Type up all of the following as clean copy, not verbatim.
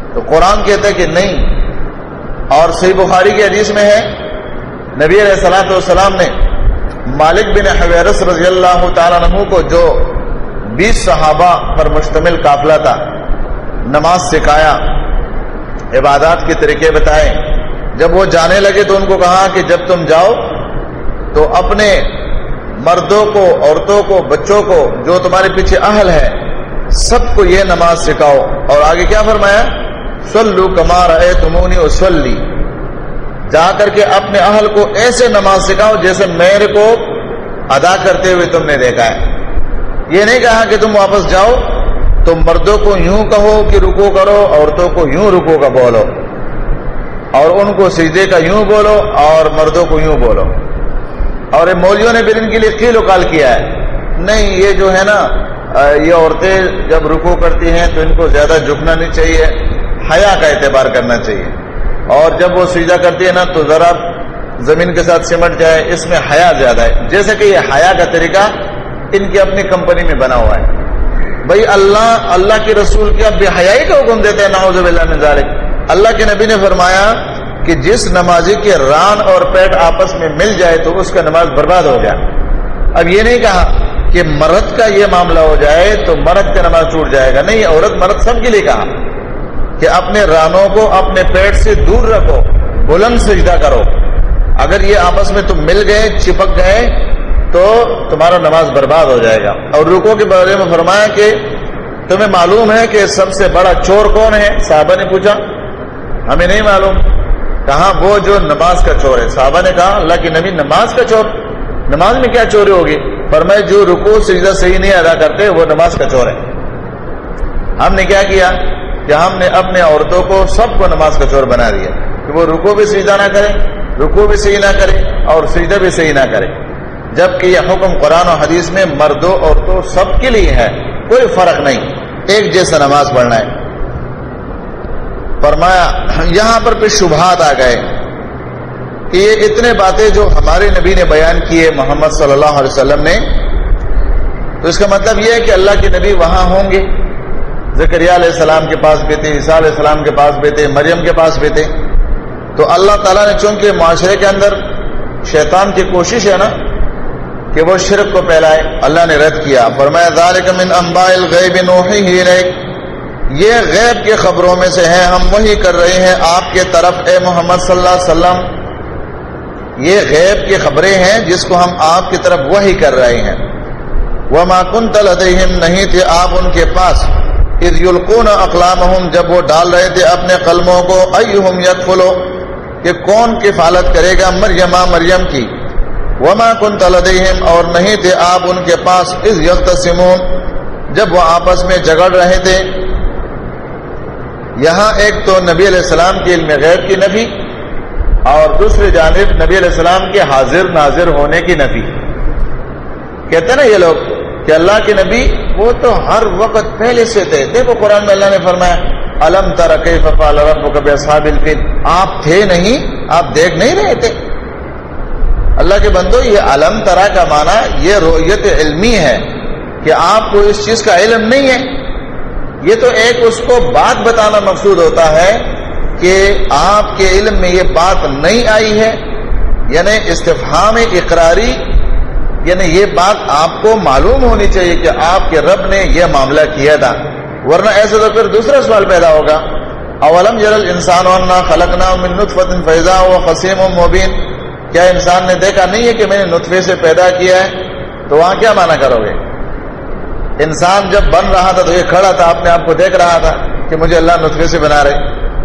تو قرآن کہتا ہے کہ نہیں. اور صحیح بخاری کی حدیث میں ہے نبی علیہ الصلوۃ والسلام نے مالک بن حویرث رضی اللہ تعالیٰ عنہ کو جو 20 صحابہ پر مشتمل قافلہ تھا نماز سکھایا، عبادات کے طریقے بتائے. جب وہ جانے لگے تو ان کو کہا کہ جب تم جاؤ تو اپنے مردوں کو، عورتوں کو، بچوں کو، جو تمہارے پیچھے اہل ہے، سب کو یہ نماز سکھاؤ. اور آگے کیا فرمایا؟ صلو کما رأیتمونی اصلی. جا کر کے اپنے اہل کو ایسے نماز سکھاؤ جیسے میرے کو ادا کرتے ہوئے تم نے دیکھا ہے. یہ نہیں کہا کہ تم واپس جاؤ تو مردوں کو یوں کہو کہ رکوع کرو، عورتوں کو یوں رکوع کا بولو، اور ان کو سجدے کا یوں بولو اور مردوں کو یوں بولو. اور مولویوں نے پھر ان کے لیے قیل و قال کیا ہے. نہیں، یہ جو ہے نا، یہ عورتیں جب رکوع کرتی ہیں تو ان کو زیادہ جھکنا نہیں چاہیے، حیا کا اعتبار کرنا چاہیے. اور جب وہ سجدہ کرتی ہے نا تو ذرا زمین کے ساتھ سمٹ جائے، اس میں حیا زیادہ ہے. جیسے کہ یہ حیا کا طریقہ ان کی اپنی کمپنی میں بنا ہوا ہے. بھائی اللہ کے رسول کیا بے حیائی کا حکم دیتے ہیں؟ نعوذ باللہ من ذالک. اللہ کے نبی نے فرمایا کہ جس نمازی کے ران اور پیٹ آپس میں مل جائے تو اس کا نماز برباد ہو گیا. اب یہ نہیں کہا کہ مرد کا یہ معاملہ ہو جائے تو مرد کا نماز ٹوٹ جائے گا. نہیں، عورت مرد سب کے لیے کہا کہ اپنے رانوں کو اپنے پیٹ سے دور رکھو، بلند سجدہ کرو. اگر یہ آپس میں تم مل گئے، چپک گئے تو تمہارا نماز برباد ہو جائے گا. اور رکوع کے بارے میں فرمایا کہ تمہیں معلوم ہے کہ سب سے بڑا چور کون ہے؟ صحابہ نے پوچھا. ہمیں نہیں معلوم. کہاں؟ وہ جو نماز کا چور ہے. صحابہ نے کہا اللہ کی نبی نماز کا چور؟ نماز میں کیا چوری ہوگی؟ فرمایا جو رکوع سجدہ صحیح نہیں ادا کرتے وہ نماز کا چور ہے. ہم نے کیا کیا کہ ہم نے اپنے عورتوں کو سب کو نماز کا چور بنا دیا کہ وہ رکوع بھی سجدہ نہ کرے، رکوع بھی صحیح نہ کرے اور سجدہ بھی صحیح نہ کرے. جبکہ یہ حکم قرآن و حدیث میں مردوں عورتوں سب کے لیے ہے، کوئی فرق نہیں، ایک جیسا نماز پڑھنا ہے. فرمایا یہاں پر پھر شبہات آ گئے کہ یہ اتنے باتیں جو ہمارے نبی نے بیان کیے محمد صلی اللہ علیہ وسلم نے، تو اس کا مطلب یہ ہے کہ اللہ کے نبی وہاں ہوں گے. زکریا علیہ السلام کے پاس بھی تھے، عیسیٰ علیہ السلام کے پاس بھی تھے، مریم کے پاس بھی تھے. تو اللہ تعالیٰ نے چونکہ معاشرے کے اندر شیطان کی کوشش ہے نا کہ وہ شرک کو پھیلائے، اللہ نے رد کیا. فرمایا ذالک من انباء الغیب نوحیہ الیک، یہ غیب کے خبروں میں سے ہے، ہم وحی کر رہے ہیں آپ کے طرف اے محمد صلی اللہ علیہ وسلم. یہ غیب کی خبریں ہیں جس کو ہم آپ کی طرف وحی کر رہے ہیں. وما کنت لدیہم، نہیں تھے آپ ان کے پاس، اذ یلقون اقلامہم، جب وہ ڈال رہے تھے اپنے قلموں کو، ایہم یکفلو، کہ کون کفالت کرے گا مریم کی. وما کنت لدیہم، اور نہیں تھے آپ ان کے پاس، اذ یختصمون، جب وہ آپس میں جھگڑ رہے تھے. یہاں ایک تو نبی علیہ السلام کی علم غیب کی نفی، اور دوسری جانب نبی علیہ السلام کے حاضر ناظر ہونے کی نفی. کہتے ہیں نا یہ لوگ کہ اللہ کے نبی وہ تو ہر وقت پہلے سے تھے. دیکھو قرآن میں اللہ نے فرمایا الم تر کیف فعل ربک باصحاب الفیل، آپ تھے نہیں، آپ دیکھ نہیں رہے تھے. اللہ کے بندو، یہ علم ترا کا معنی یہ رؤیت علمی ہے کہ آپ کو اس چیز کا علم نہیں ہے. یہ تو ایک اس کو بات بتانا مقصود ہوتا ہے کہ آپ کے علم میں یہ بات نہیں آئی ہے، یعنی استفہام اقراری، یعنی یہ بات آپ کو معلوم ہونی چاہیے کہ آپ کے رب نے یہ معاملہ کیا تھا. ورنہ ایسے تو پھر دوسرا سوال پیدا ہوگا، اولم یر الانسان انا خلقناه من نطفۃ فاذا هو خصیم مبین، کیا انسان نے دیکھا نہیں ہے کہ میں نے نطفے سے پیدا کیا ہے؟ تو وہاں کیا معنی کرو گے؟ انسان جب بن رہا تھا تو یہ کھڑا تھا، اپنے آپ کو دیکھ رہا تھا کہ مجھے اللہ نطفے سے بنا رہے.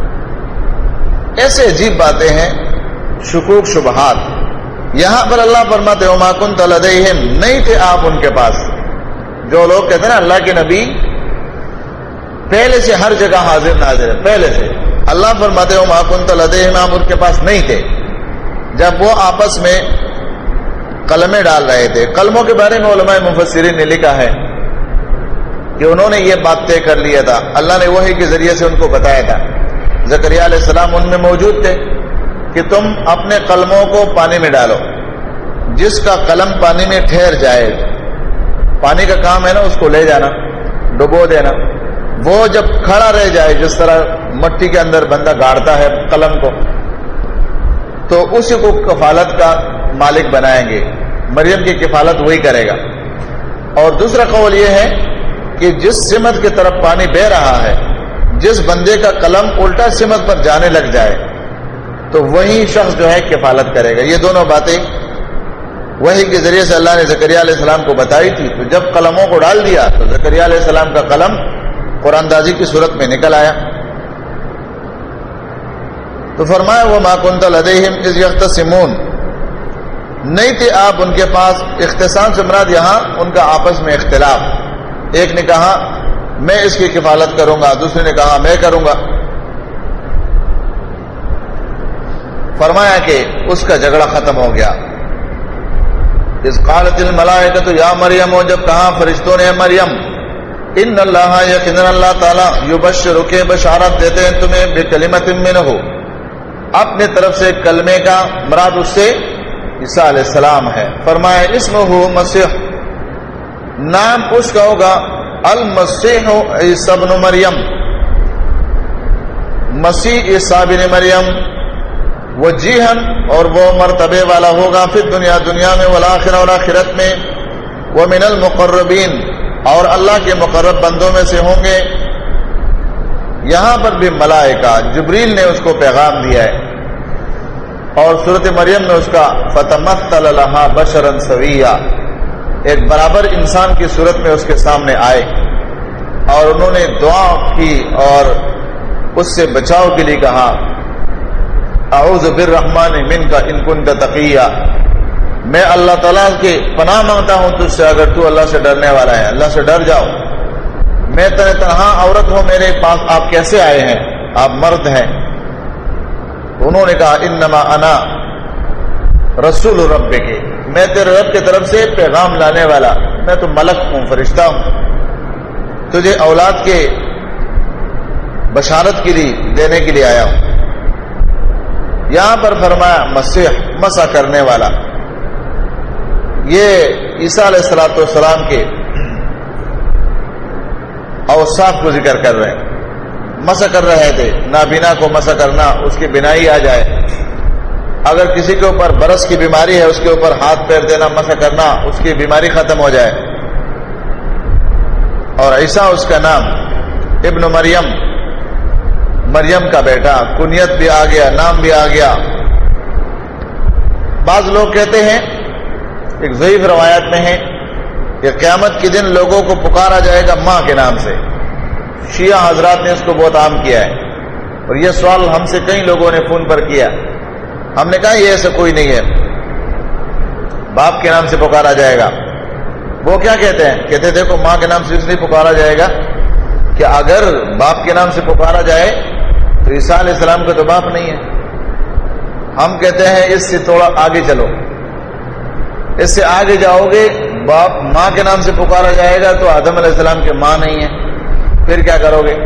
ایسے عجیب باتیں ہیں، شکوک شبہات. یہاں پر اللہ فرماتے وما کنت لدیہم، نہیں تھے آپ ان کے پاس. جو لوگ کہتے ہیں نا اللہ کے نبی پہلے سے ہر جگہ حاضر ناظر ہے، پہلے سے. اللہ فرماتے وما کنت لدیہم، آپ ان کے پاس نہیں تھے جب وہ آپس میں قلمیں ڈال رہے تھے. قلموں کے بارے میں علماء مفسرین نے لکھا ہے کہ انہوں نے یہ بات طے کر لیا تھا، اللہ نے وحی کے ذریعے سے ان کو بتایا تھا. زکریا علیہ السلام ان میں موجود تھے کہ تم اپنے قلموں کو پانی میں ڈالو، جس کا قلم پانی میں ٹھہر جائے، پانی کا کام ہے نا اس کو لے جانا، ڈبو دینا. وہ جب کھڑا رہ جائے، جس طرح مٹی کے اندر بندہ گاڑتا ہے قلم کو، تو اسی کو کفالت کا مالک بنائیں گے، مریم کی کفالت وہی کرے گا۔ اور دوسرا قول یہ ہے کہ جس سمت کی طرف پانی بہ رہا ہے، جس بندے کا قلم الٹا سمت پر جانے لگ جائے تو وہی شخص جو ہے کفالت کرے گا۔ یہ دونوں باتیں وحی کے ذریعے سے اللہ نے زکریا علیہ السلام کو بتائی تھی۔ تو جب قلموں کو ڈال دیا تو زکریا علیہ السلام کا قلم قرآن اندازی کی صورت میں نکل آیا۔ تو فرمایا وَمَا كُنْتَ لَدَيْهِمْ إِذْ يَخْتَصِمُونَ، نہیں تھے آپ ان کے پاس۔ اختصام سے مراد یہاں ان کا آپس میں اختلاف، ایک نے کہا میں اس کی کفالت کروں گا، دوسرے نے کہا میں کروں گا۔ فرمایا کہ اس کا جھگڑا ختم ہو گیا۔ اذ قالت الملائکۃ یا مریم، جب کہا فرشتوں نے مریم، ان اللہ یقینا اللہ تعالی یبشرک، بشارت دیتے ہیں تمہیں، بکلمۃ منہ، اپنے طرف سے کلمے کا، مراد اس سے عیسیٰ علیہ السلام ہے۔ فرمایا اسمہ مسیح، نام اس کا ہوگا المسیح عیسیٰ بن مریم، مسیح عیسیٰ بن مریم، وجیہن، اور وہ مرتبے والا ہوگا، فی دنیا، دنیا میں، والآخرہ، اور آخرت میں، ومن المقربین، اور اللہ کے مقرب بندوں میں سے ہوں گے۔ یہاں پر بھی ملائکہ جبریل نے اس کو پیغام دیا ہے، اور سورۃ مریم میں اس کا فتمثل لہا بشرا سویا، ایک برابر انسان کی صورت میں اس کے سامنے آئے، اور انہوں نے دعا کی اور اس سے بچاؤ کے لیے کہا اعوذ بالرحمن منک ان کنت تقیا، میں اللہ تعالیٰ کے پناہ مانگتا ہوں تجھ سے، اگر تو اللہ سے ڈرنے والا ہے، اللہ سے ڈر جاؤ۔ میں تنہا عورت ہوں، میرے پاس آپ کیسے آئے ہیں؟ آپ مرد ہیں۔ انہوں نے کہا انما انا رسول ربک، میں تیرے رب کی طرف سے پیغام لانے والا، میں تو ملک ہوں، فرشتہ ہوں، تجھے اولاد کے بشارت کے لیے دینے کے لیے آیا ہوں۔ یہاں پر فرمایا مسیح، مسح کرنے والا، یہ عیسیٰ علیہ السلام کے اوصاف کو ذکر کر رہے ہیں۔ مسح کر رہے تھے، نابینا کو مسح کرنا، اس کی بینائی آ جائے، اگر کسی کے اوپر برس کی بیماری ہے اس کے اوپر ہاتھ پیر دینا، مسح کرنا، اس کی بیماری ختم ہو جائے۔ اور عیسیٰ اس کا نام، ابن مریم، مریم کا بیٹا، کنیت بھی آ گیا، نام بھی آ گیا۔ بعض لوگ کہتے ہیں، ایک ضعیف روایت میں ہے کہ قیامت کے دن لوگوں کو پکارا جائے گا ماں کے نام سے۔ شیعہ حضرات نے اس کو بہت عام کیا ہے، اور یہ سوال ہم سے کئی لوگوں نے فون پر کیا۔ ہم نے کہا یہ ایسا کوئی نہیں ہے، باپ کے نام سے پکارا جائے گا۔ وہ کیا کہتے ہیں؟ کہتے دیکھو ماں کے نام سے اس لیے پکارا جائے گا کہ اگر باپ کے نام سے پکارا جائے تو عیسیٰ علیہ السلام کا تو باپ نہیں ہے۔ ہم کہتے ہیں اس سے تھوڑا آگے چلو، اس سے آگے جاؤ گے، باپ ماں کے نام سے پکارا جائے گا تو آدم علیہ السلام کے ماں نہیں ہے، پھر کیا کرو گے؟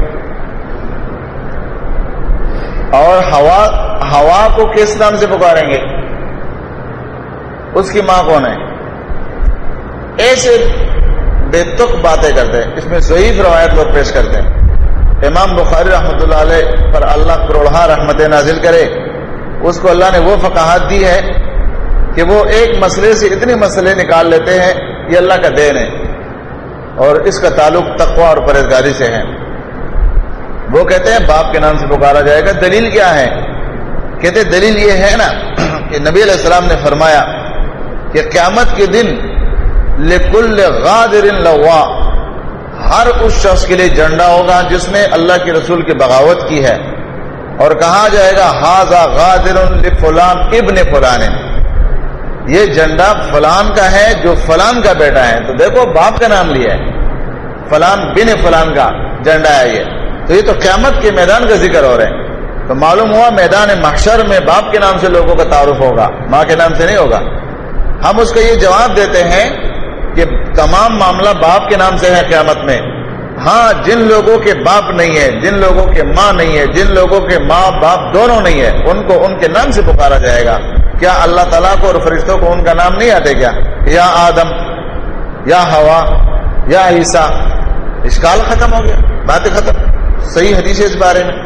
اور ہوا کو کس نام سے پکاریں گے؟ اس کی ماں کون ہے؟ ایسے بے تک باتیں کرتے ہیں، اس میں ضعیف روایت لوگ پیش کرتے ہیں۔ امام بخاری رحمۃ اللہ علیہ پر اللہ کروڑہ رحمت نازل کرے، اس کو اللہ نے وہ فقاہت دی ہے کہ وہ ایک مسئلے سے اتنے مسئلے نکال لیتے ہیں، یہ اللہ کا دین ہے، اور اس کا تعلق تقوی اور پرہیزگاری سے ہے۔ وہ کہتے ہیں باپ کے نام سے پکارا جائے گا، دلیل کیا ہے؟ کہتے دلیل یہ ہے نا کہ نبی علیہ السلام نے فرمایا کہ قیامت کے دن لکل غادر لوا، ہر اس شخص کے لیے جھنڈا ہوگا جس نے اللہ کے رسول کی بغاوت کی ہے، اور کہا جائے گا ھذا غادر لفلان ابن فلان، یہ جھنڈا فلان کا ہے جو فلان کا بیٹا ہے۔ تو دیکھو باپ کا نام لیا ہے، فلان بن فلان کا جھنڈا ہے یہ، تو یہ تو قیامت کے میدان کا ذکر ہو رہے ہیں۔ تو معلوم ہوا میدان محشر میں باپ کے نام سے لوگوں کا تعارف ہوگا، ماں کے نام سے نہیں ہوگا۔ ہم اس کا یہ جواب دیتے ہیں کہ تمام معاملہ باپ کے نام سے ہے قیامت میں۔ ہاں جن لوگوں کے باپ نہیں ہے، جن لوگوں کے ماں نہیں ہے، جن لوگوں کے ماں باپ دونوں نہیں ہے، ان کو ان کے نام سے پکارا جائے گا۔ کیا اللہ تعالیٰ کو اور فرشتوں کو ان کا نام نہیں آتے کیا؟ یا آدم، یا ہوا، یا عیسیٰ، اشکال ختم ہو گیا۔ بات ختم. صحیح حدیث ہے اس بارے میں.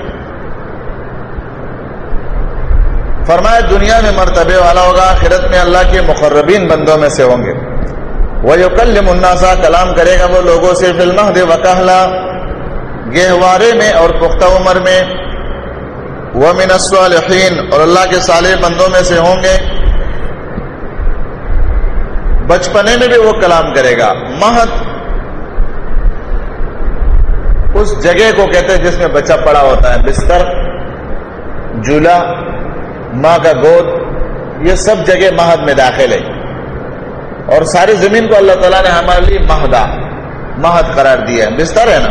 فرمایا دنیا میں مرتبے والا ہوگا, آخرت میں اللہ کے مقربین بندوں میں سے ہوں گے. وَيُكَلِّمُ النَّاسَ, کلام کرے گا وہ لوگوں سے, فِي الْمَهْدِ وَكَهْلًا, گہوارے میں اور پختہ عمر میں. وَمِنَ الصَّالِحِينَ, اور اللہ کے صالح بندوں میں سے ہوں گے. بچپنے میں بھی وہ کلام کرے گا. مہد اس جگہ کو کہتے ہیں جس میں بچہ پڑا ہوتا ہے. بستر, جھولا, ماں کا گود, یہ سب جگہ مہد میں داخل ہے. اور ساری زمین کو اللہ تعالیٰ نے ہمارے لیے مہد قرار دیا ہے. بستر ہے نا.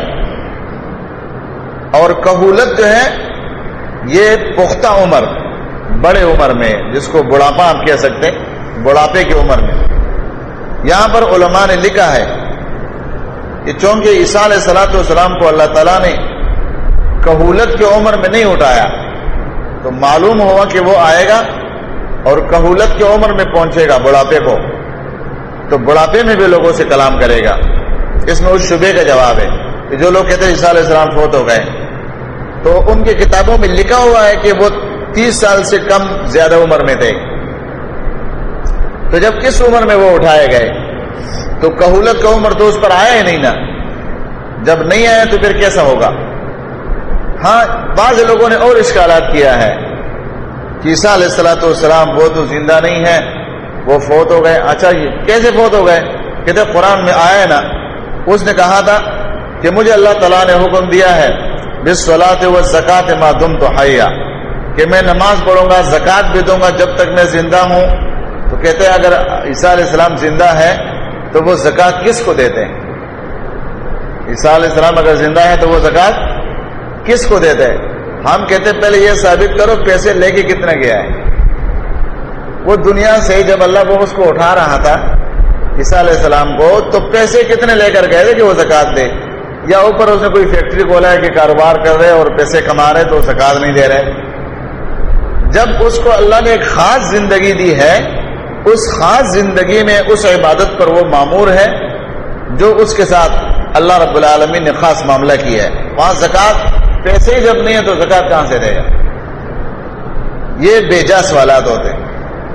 اور کہولت جو ہے یہ پختہ عمر, بڑے عمر میں, جس کو بڑھاپا آپ کہہ سکتے ہیں, بڑھاپے کی عمر میں. یہاں پر علماء نے لکھا ہے کہ چونکہ عیسیٰ علیہ الصلوۃ والسلام کو اللہ تعالیٰ نے کہولت کی عمر میں نہیں اٹھایا, تو معلوم ہوا کہ وہ آئے گا اور کہولت کی عمر میں پہنچے گا, بڑھاپے کو, تو بڑھاپے میں بھی لوگوں سے کلام کرے گا. اس میں اس شبے کا جواب ہے کہ جو لوگ کہتے ہیں عیسیٰ علیہ السلام فوت ہو گئے, تو ان کی کتابوں میں لکھا ہوا ہے کہ وہ 30 سال سے کم زیادہ عمر میں تھے. تو جب کس عمر میں وہ اٹھائے گئے, تو کہولت کا عمر تو اس پر آیا ہی نہیں نا. جب نہیں آیا تو پھر کیسا ہوگا. ہاں, بعض لوگوں نے اور اشکالات کیا ہے کہ عیسیٰ علیہ الصلوۃ والسلام وہ تو زندہ نہیں ہے, وہ فوت ہو گئے. اچھا, یہ کیسے فوت ہو گئے؟ کہتے قرآن میں آیا ہے نا, اس نے کہا تھا کہ مجھے اللہ تعالیٰ نے حکم دیا ہے بالصلاۃ والزکاۃ ما دمت حیا, کہ میں نماز پڑھوں گا, زکات بھی دوں گا جب تک میں زندہ ہوں. تو کہتے ہیں اگر عیسیٰ علیہ السلام زندہ ہے تو وہ زکات کس کو دیتے ہیں؟ عیسیٰ علیہ السلام اگر زندہ ہے تو وہ زکات کس کو دیتے ہیں؟ ہم کہتے ہیں پہلے یہ ثابت کرو پیسے لے کے کتنا گیا ہے. وہ دنیا سے جب اللہ وہ اس کو اٹھا رہا تھا عیسیٰ علیہ السلام کو, تو پیسے کتنے لے کر گئے تھے کہ وہ زکات دے, یا اوپر اس نے کوئی فیکٹری کھولا ہے کہ کاروبار کر رہے اور پیسے کما رہے تو زکات نہیں دے رہے. جب اس کو اللہ نے ایک خاص زندگی دی ہے, اس خاص زندگی میں اس عبادت پر وہ مامور ہے جو اس کے ساتھ اللہ رب العالمین نے خاص معاملہ کیا ہے. وہاں زکات پیسے ہی جب نہیں ہے تو زکات کہاں سے دے گا؟ یہ بے جا سوالات ہوتے ہیں.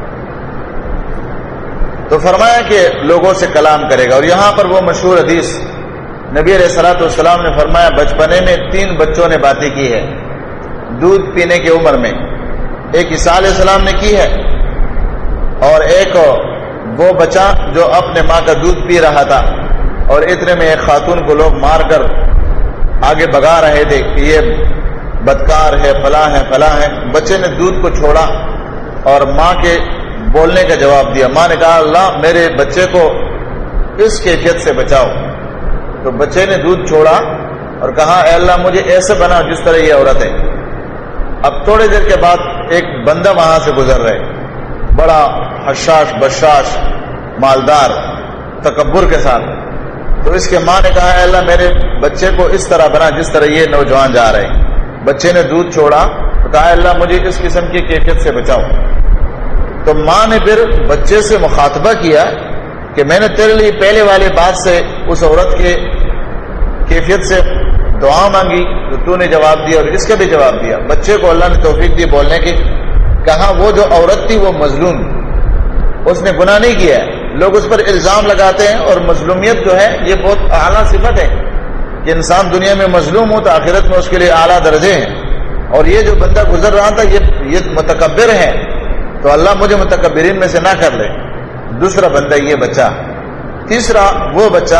تو فرمایا کہ لوگوں سے کلام کرے گا. اور یہاں پر وہ مشہور حدیث نبی علیہ الصلوۃ والسلام نے فرمایا بچپنے میں 3 بچوں نے باتیں کی ہے دودھ پینے کی عمر میں. ایک عیسیٰ علیہ السلام نے کی ہے, اور ایک وہ بچہ جو اپنے ماں کا دودھ پی رہا تھا, اور اتنے میں ایک خاتون کو لوگ مار کر آگے بگا رہے تھے کہ یہ بدکار ہے, فلاں ہے, فلاں ہے. بچے نے دودھ کو چھوڑا اور ماں کے بولنے کا جواب دیا. ماں نے کہا اللہ میرے بچے کو اس کیفیت سے بچاؤ. تو بچے نے دودھ چھوڑا اور کہا اے اللہ مجھے ایسے بنا جس طرح یہ عورت ہے. اب تھوڑی دیر کے بعد ایک بندہ وہاں سے گزر رہے, بڑا حشاش بشاش مالدار تکبر کے ساتھ. تو اس کے ماں نے کہا اے اللہ میرے بچے کو اس طرح بنا جس طرح یہ نوجوان جا رہے. بچے نے دودھ چھوڑا تو کہا اللہ مجھے اس قسم کی کیفیت سے بچاؤ. تو ماں نے پھر بچے سے مخاطبہ کیا کہ میں نے تیرے لیے پہلے والی بات سے اس عورت کے کیفیت سے دعا مانگی تو تو نے جواب دیا اور اس کا بھی جواب دیا. بچے کو اللہ نے توفیق دی بولنے کی. کہا وہ جو عورت تھی وہ مظلوم, اس نے گناہ نہیں کیا ہے. لوگ اس پر الزام لگاتے ہیں, اور مظلومیت جو ہے یہ بہت اعلیٰ صفت ہے کہ انسان دنیا میں مظلوم ہو تو آخرت میں اس کے لیے اعلیٰ درجے ہیں. اور یہ جو بندہ گزر رہا تھا یہ متکبر ہے, تو اللہ مجھے متکبرین میں سے نہ کر لے. دوسرا بندہ یہ بچہ. تیسرا وہ بچہ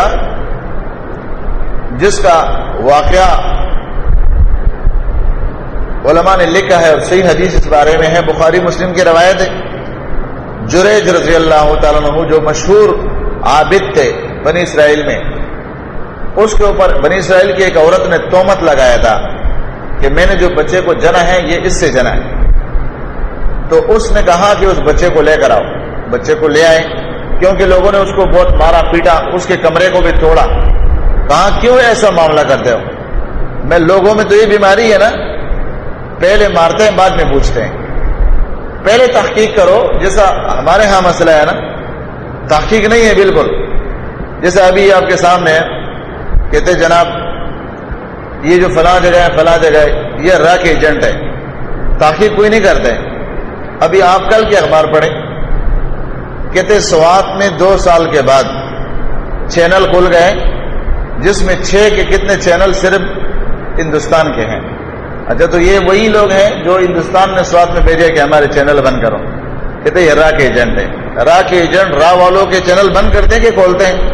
جس کا واقعہ علماء نے لکھا ہے اور صحیح حدیث اس بارے میں ہے, بخاری مسلم کی روایت ہے. جریج رضی اللہ تعالیٰ عنہ جو مشہور عابد تھے بنی اسرائیل میں, اس کے اوپر بنی اسرائیل کی ایک عورت نے تہمت لگایا تھا کہ میں نے جو بچے کو جنا ہے یہ اس سے جنا ہے. تو اس نے کہا کہ اس بچے کو لے کر آؤ. بچے کو لے آئے, کیونکہ لوگوں نے اس کو بہت مارا پیٹا, اس کے کمرے کو بھی توڑا. کہا کیوں ایسا معاملہ کرتے ہو؟ میں لوگوں میں تو یہ بیماری ہے نا, پہلے مارتے ہیں بعد میں پوچھتے ہیں. پہلے تحقیق کرو, جیسا ہمارے ہاں مسئلہ ہے نا, تحقیق نہیں ہے بالکل. جیسے ابھی آپ کے سامنے کہتے جناب یہ جو فلاں جگہ ہے فلاں جگہ ہے، یہ را کے ایجنٹ ہے، تحقیق کوئی نہیں کرتے۔ ابھی آپ کل کے اخبار پڑھیں، کہتے سوات میں 2 سال کے بعد چینل کھل گئے جس میں 6 کے کتنے چینل صرف ہندوستان کے ہیں۔ اچھا، تو یہ وہی لوگ ہیں جو ہندوستان نے سوات میں بھیجے کہ ہمارے چینل بند کرو، کہتے یہ را کے ایجنٹ ہے۔ را کے ایجنٹ را والوں کے چینل بند کرتے ہیں کہ کھولتے ہیں؟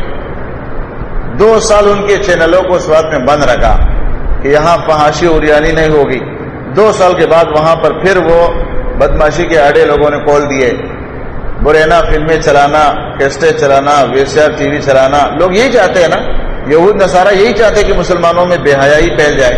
2 سال ان کے چینلوں کو سوات میں بند رکھا کہ یہاں فحاشی اور یعنی نہیں ہوگی۔ 2 سال کے بعد وہاں پر پھر وہ بدماشی کے آڑے لوگوں نے کھول دیے، برینا فلمیں چلانا، کیسٹیں چلانا، ویسیار ٹی وی چلانا۔ لوگ یہی چاہتے ہیں نا، یہود نصارہ یہی چاہتے ہیں کہ مسلمانوں میں بے حیائی پھیل جائے،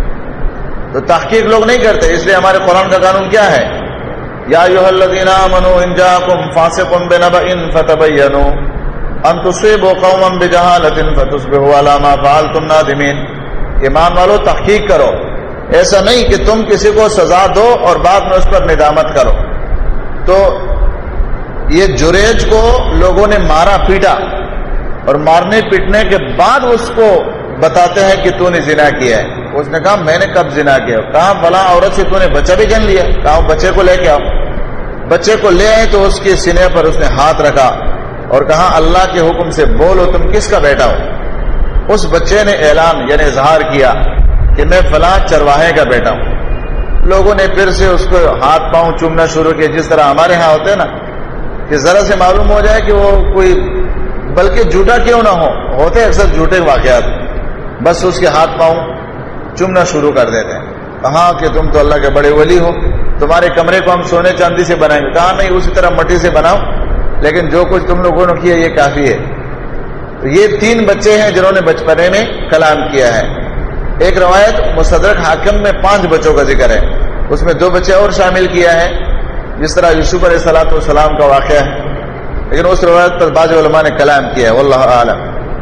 تو تحقیق لوگ نہیں کرتے۔ اس لیے ہمارے قرآن کا قانون کیا ہے؟ یا ایھا الذین آمنوا ان جاءکم فاسق بنبأ فتبینوا ان تصیبوا قوما بجہالۃ فتصبحوا علی ما فعلتم نادمین۔ ایمان والو، تحقیق کرو، ایسا نہیں کہ تم کسی کو سزا دو اور بعد میں اس پر ندامت کرو۔ تو یہ جریج کو لوگوں نے مارا پیٹا، اور مارنے پیٹنے کے بعد اس کو بتاتے ہیں کہ تو نے زنا کیا ہے۔ اس نے کہا میں نے کب زنا کیا؟ کہا فلاں عورت سے تو نے بچہ بھی جن لیا۔ کہا بچے کو لے کے آؤ۔ بچے کو لے آئے تو اس کے سینے پر اس نے ہاتھ رکھا اور کہا اللہ کے حکم سے بولو تم کس کا بیٹا ہو۔ اس بچے نے اعلان یعنی اظہار کیا کہ میں فلاں چرواہے کا بیٹا ہوں۔ لوگوں نے پھر سے اس کو ہاتھ پاؤں چومنا شروع کیا، جس طرح ہمارے ہاں ہوتے ہیں نا کہ ذرا سے معلوم ہو جائے کہ وہ کوئی بلکہ جھوٹا کیوں نہ ہوتے اکثر جھوٹے واقعات، بس اس کے ہاتھ پاؤں چومنا شروع کر دیتے ہیں۔ کہا کہ تم تو اللہ کے بڑے ولی ہو، تمہارے کمرے کو ہم سونے چاندی سے بنائیں گے۔ کہا نہیں، اسی طرح مٹی سے بناؤ، لیکن جو کچھ تم لوگوں نے کیا یہ کافی ہے۔ تو یہ 3 بچے ہیں جنہوں نے بچپنے میں کلام کیا ہے۔ ایک روایت مستدرک حاکم میں 5 بچوں کا ذکر ہے، اس میں 2 بچے اور شامل کیا ہے، جس طرح یوسف علیہ السلام کا واقعہ ہے، لیکن اس روایت پر بعض علماء نے کلام کیا ہے، واللہ اعلم۔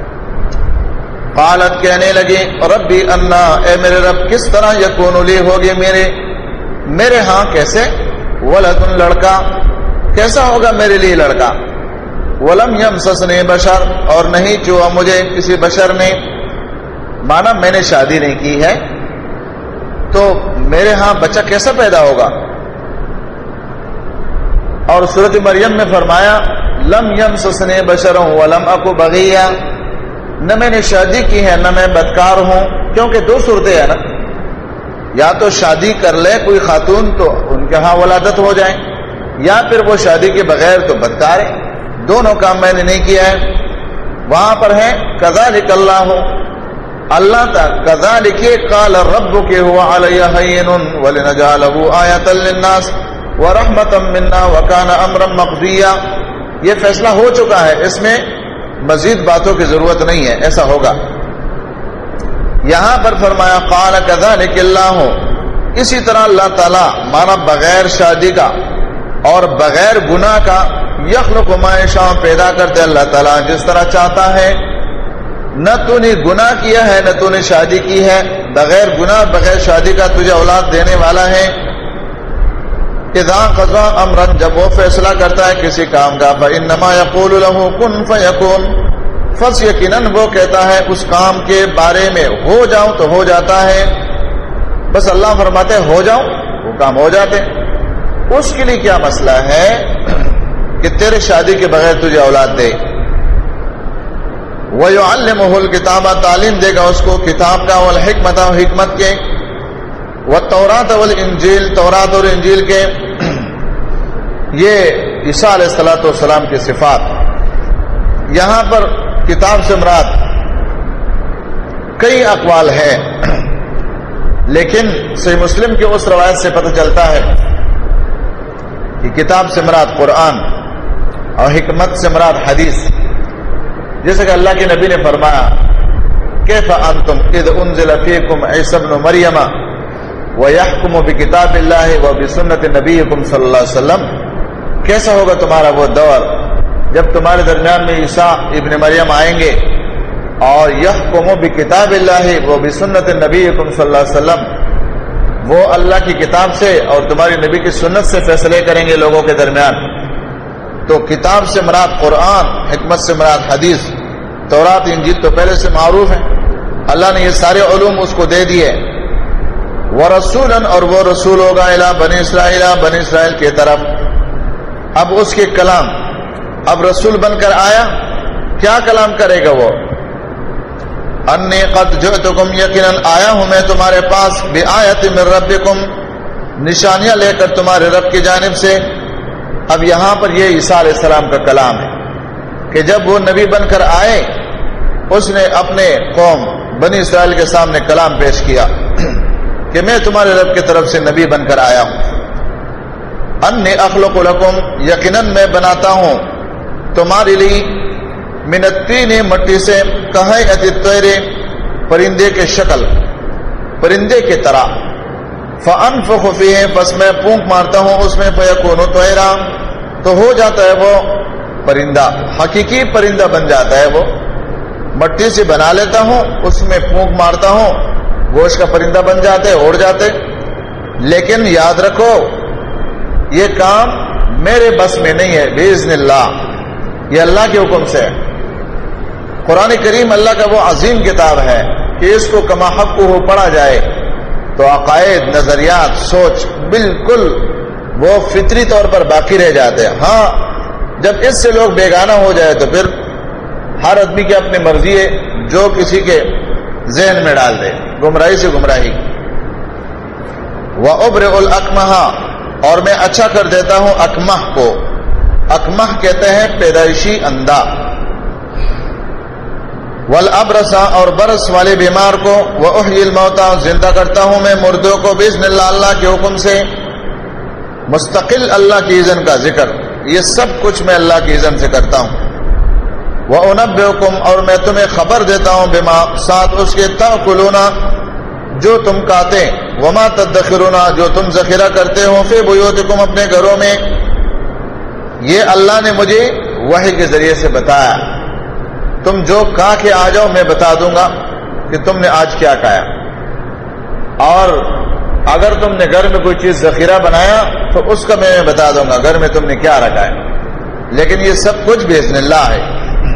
قالت، کہنے لگی، ربی انا، اے میرے رب، کس طرح یکون لی ہوگی میرے ہاں کیسے، ولد، لڑکا، کیسا ہوگا میرے لیے لڑکا، ولم یمسسنی بشر، اور نہیں چھوا مجھے کسی بشر نے، مانا میں نے شادی نہیں کی ہے تو میرے ہاں بچہ کیسا پیدا ہوگا۔ اور سورۃ مریم میں فرمایا لم یمسسنی بشر ولم اکو بغیا، نہ میں نے شادی کی ہے نہ میں بدکار ہوں، کیونکہ 2 صورتیں ہیں نا، یا تو شادی کر لے کوئی خاتون تو ان کے ہاں ولادت ہو جائے، یا پھر وہ شادی کے بغیر تو بدکار ہے، دونوں کام میں نے نہیں کیا ہے۔ وہاں پر ہے کذالک اللہ، اللہ تعالی کذالک قال ربک هو علی هین ولنجعله آیۃ للناس ورحمۃ منا وکان امرا مقضیا، یہ فیصلہ ہو چکا ہے، اس میں مزید باتوں کی ضرورت نہیں ہے، ایسا ہوگا۔ یہاں پر فرمایا قال کذالک اللہ، اسی طرح اللہ تعالی مانا بغیر شادی کا اور بغیر گناہ کا، یخلق ما یشاء، پیدا کرتے اللہ تعالیٰ جس طرح چاہتا ہے۔ نہ تو نے گناہ کیا ہے نہ تو نے شادی کی ہے، بغیر گناہ بغیر شادی کا تجھے اولاد دینے والا ہے۔ اذا قضا امرا، جب وہ فیصلہ کرتا ہے کسی کام کا، فانما یقول له کن فیکون، فس یقیناً وہ کہتا ہے اس کام کے بارے میں ہو جاؤ تو ہو جاتا ہے، بس اللہ فرماتے ہیں ہو جاؤ وہ کام ہو جاتے۔ اس کے لیے کیا مسئلہ ہے کہ تیرے شادی کے بغیر تجھے اولاد دے۔ وَيُعَلِّمُهُ الْكِتَابَ، تعلیم دے گا اس کو کتاب کا، والحکمت، حکمت کے، والتوراۃ والانجیل، تورات اور انجیل کے۔ یہ عیسیٰ علیہ السلام کی صفات۔ یہاں پر کتاب سے مراد کئی اقوال ہے، لیکن صحیح مسلم کی اس روایت سے پتہ چلتا ہے کہ کتاب سے مراد قرآن اور حکمت سے مراد حدیث۔ جیسے کہ اللہ کے نبی نے فرمایا کیف انتم اذ انزل فیکم عیسی ابن مریم ویحکم بکتاب اللہ وبسنت نبیکم صلی اللہ علیہ وسلم، کیسا ہوگا تمہارا وہ دور جب تمہارے درمیان میں عیسیٰ ابن مریم آئیں گے اور یحکم بکتاب اللہ وبسنت نبیکم صلی اللہ علیہ وسلم، وہ اللہ کی کتاب سے اور تمہاری نبی کی سنت سے فیصلے کریں گے لوگوں کے درمیان۔ تو کتاب سے مراد قرآن، حکمت سے مراد حدیث، تورات انجیل تو پہلے سے معروف ہے، اللہ نے یہ سارے علوم اس کو دے دیے. ورسولاً اور وہ رسول ہوگا الی بنی اسرائیل بنی اسرائیل کی طرف. اب اس کے کلام اب رسول بن کر آیا, کیا کلام کرے گا وہ؟ انی قد جئتکم یقیناً آیا ہوں میں تمہارے پاس بآیت من ربکم نشانیاں لے کر تمہارے رب کی جانب سے. اب یہاں پر یہ عیسیٰ علیہ السلام کا کلام ہے کہ جب وہ نبی بن کر آئے اس نے اپنے قوم بنی اسرائیل کے سامنے کلام پیش کیا کہ میں تمہارے رب کی طرف سے نبی بن کر آیا ہوں. انی اخلق لکم یقیناً میں بناتا ہوں تمہارے لیے من الطین مٹی سے کہیئۃ الطیر پرندے کے شکل پرندے کی طرح. فانفخ فیہ بس میں پھونک مارتا ہوں اس میں فیکون طیرا تو ہو جاتا ہے وہ پرندہ, حقیقی پرندہ بن جاتا ہے وہ. مٹی سے بنا لیتا ہوں اس میں پھونک مارتا ہوں گوشت کا پرندہ بن جاتے اڑ جاتے. لیکن یاد رکھو یہ کام میرے بس میں نہیں ہے, باذن اللہ یہ اللہ کے حکم سے ہے. قرآن کریم اللہ کا وہ عظیم کتاب ہے کہ اس کو کما حق ہو پڑھا جائے تو عقائد نظریات سوچ بالکل وہ فطری طور پر باقی رہ جاتے ہیں. ہاں جب اس سے لوگ بیگانہ ہو جائے تو پھر ہر آدمی کی اپنی مرضی ہے جو کسی کے ذہن میں ڈال دے, گمراہی سے گمراہی. وَأُبْرِئُ الْأَكْمَحَ اور میں اچھا کر دیتا ہوں اکمح کو. اکمح کہتے ہیں پیدائشی اندھا. والابرص اور برس والے بیمار کو. واحیی الموتى زندہ کرتا ہوں میں مردوں کو باذن اللہ اللہ کے حکم سے. مستقل اللہ کی اذن کا ذکر, یہ سب کچھ میں اللہ کی اذن سے کرتا ہوں. وانبئکم اور میں تمہیں خبر دیتا ہوں بما ساتھ اس کے تاکلون جو تم کھاتے, وما تدخرون جو تم ذخیرہ کرتے ہو, فی بیوتکم اپنے گھروں میں. یہ اللہ نے مجھے وحی کے ذریعے سے بتایا. تم جو کھا کے آ جاؤ میں بتا دوں گا کہ تم نے آج کیا کھایا, اور اگر تم نے گھر میں کوئی چیز ذخیرہ بنایا تو اس کا میں بتا دوں گا گھر میں تم نے کیا رکھا ہے. لیکن یہ سب کچھ باذن اللہ ہے.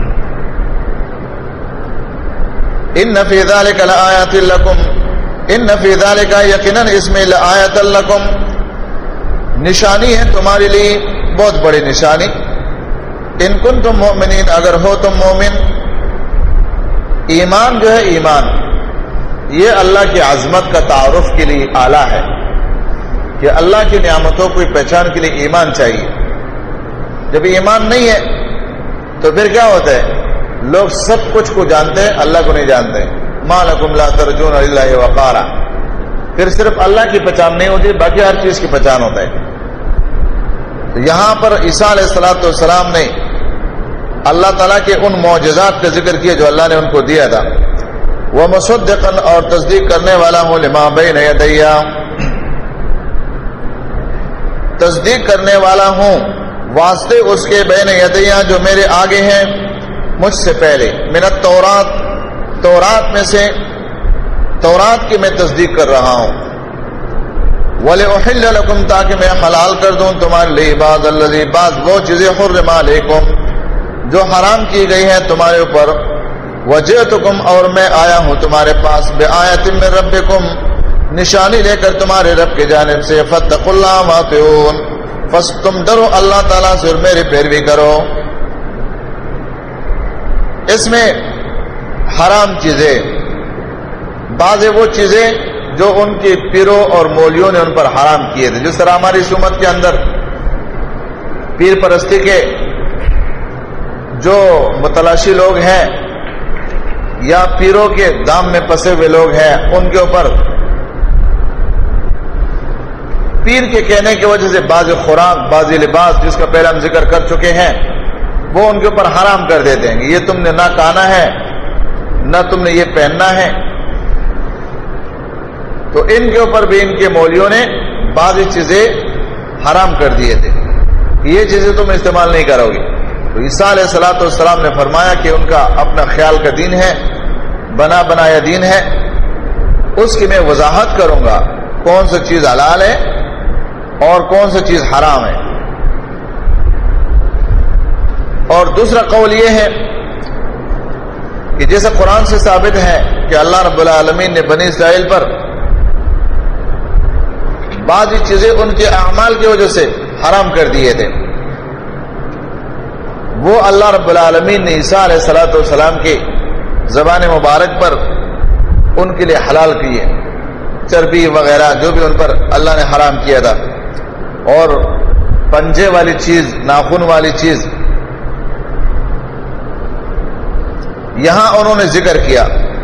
ان فی ذلک لآیات لکم ان فی ذلک یقیناً اس میں لآیات لکم نشانی ہے تمہارے لیے, بہت بڑی نشانی. ان کنتم مؤمنین اگر ہو تم مومن. ایمان جو ہے ایمان یہ اللہ کی عظمت کا تعارف کے لیے آلہ ہے کہ اللہ کی نعمتوں کو پہچان کے لیے ایمان چاہیے. جب ایمان نہیں ہے تو پھر کیا ہوتا ہے, لوگ سب کچھ کو جانتے ہیں اللہ کو نہیں جانتے. ما لکم لا ترجون للہ وقارا, پھر صرف اللہ کی پہچان نہیں ہوتی باقی ہر چیز کی پہچان ہوتا ہے. یہاں پر عیسیٰ علیہ الصلوۃ والسلام نے اللہ تعالیٰ کے ان معجزات کا ذکر کیا جو اللہ نے ان کو دیا تھا. ومصدقا اور تصدیق کرنے والا ہوں لما بین یدی تصدیق کرنے والا ہوں واسطے اس کے بین یدی جو میرے آگے ہیں مجھ سے پہلے. من التورات تورات میں سے تورات کی میں تصدیق کر رہا ہوں. وَلِأُحِلَّ لَكُمْ تاکہ میں حلال کر دوں تمہارے لیے بعض الذی بعض وہ چیزیں حرم علیکم جو حرام کی گئی ہیں تمہارے اوپر. وجئتکم اور میں آیا ہوں تمہارے پاس بآیۃ من ربکم نشانی لے کر تمہارے رب کی جانب سے. فاتقوا اللہ واطیعون پس تم ڈرو اللہ تعالیٰ سے اور میری پیروی کرو. اس میں حرام چیزیں بعض وہ چیزیں جو ان کے پیروں اور مولیوں نے ان پر حرام کیے تھے. جس طرح ہماری اس امت کے اندر پیر پرستی کے جو متلاشی لوگ ہیں یا پیروں کے دام میں پسے ہوئے لوگ ہیں ان کے اوپر پیر کے کہنے کی وجہ سے بعض خوراک بعض لباس جس کا پہلے ہم ذکر کر چکے ہیں وہ ان کے اوپر حرام کر دیتے ہیں. یہ تم نے نہ کھانا ہے نہ تم نے یہ پہننا ہے. تو ان کے اوپر بھی ان کے مولیوں نے بعض چیزیں حرام کر دیے تھے کہ یہ چیزیں تم استعمال نہیں کرو گے. تو عیسیٰ علیہ الصلوۃ والسلام نے فرمایا کہ ان کا اپنا خیال کا دین ہے, بنا بنایا دین ہے, اس کی میں وضاحت کروں گا کون سی چیز حلال ہے اور کون سی چیز حرام ہے. اور دوسرا قول یہ ہے کہ جیسے قرآن سے ثابت ہے کہ اللہ رب العالمین نے بنی اسرائیل پر بعض چیزیں ان کے اعمال کی وجہ سے حرام کر دیے تھے، وہ اللہ رب العالمین نے عیسیٰ علیہ الصلوۃ والسلام کی زبان مبارک پر ان کے لیے حلال کیے، چربی وغیرہ جو بھی ان پر اللہ نے حرام کیا تھا، اور پنجے والی چیز، ناخن والی چیز، یہاں انہوں نے ذکر کیا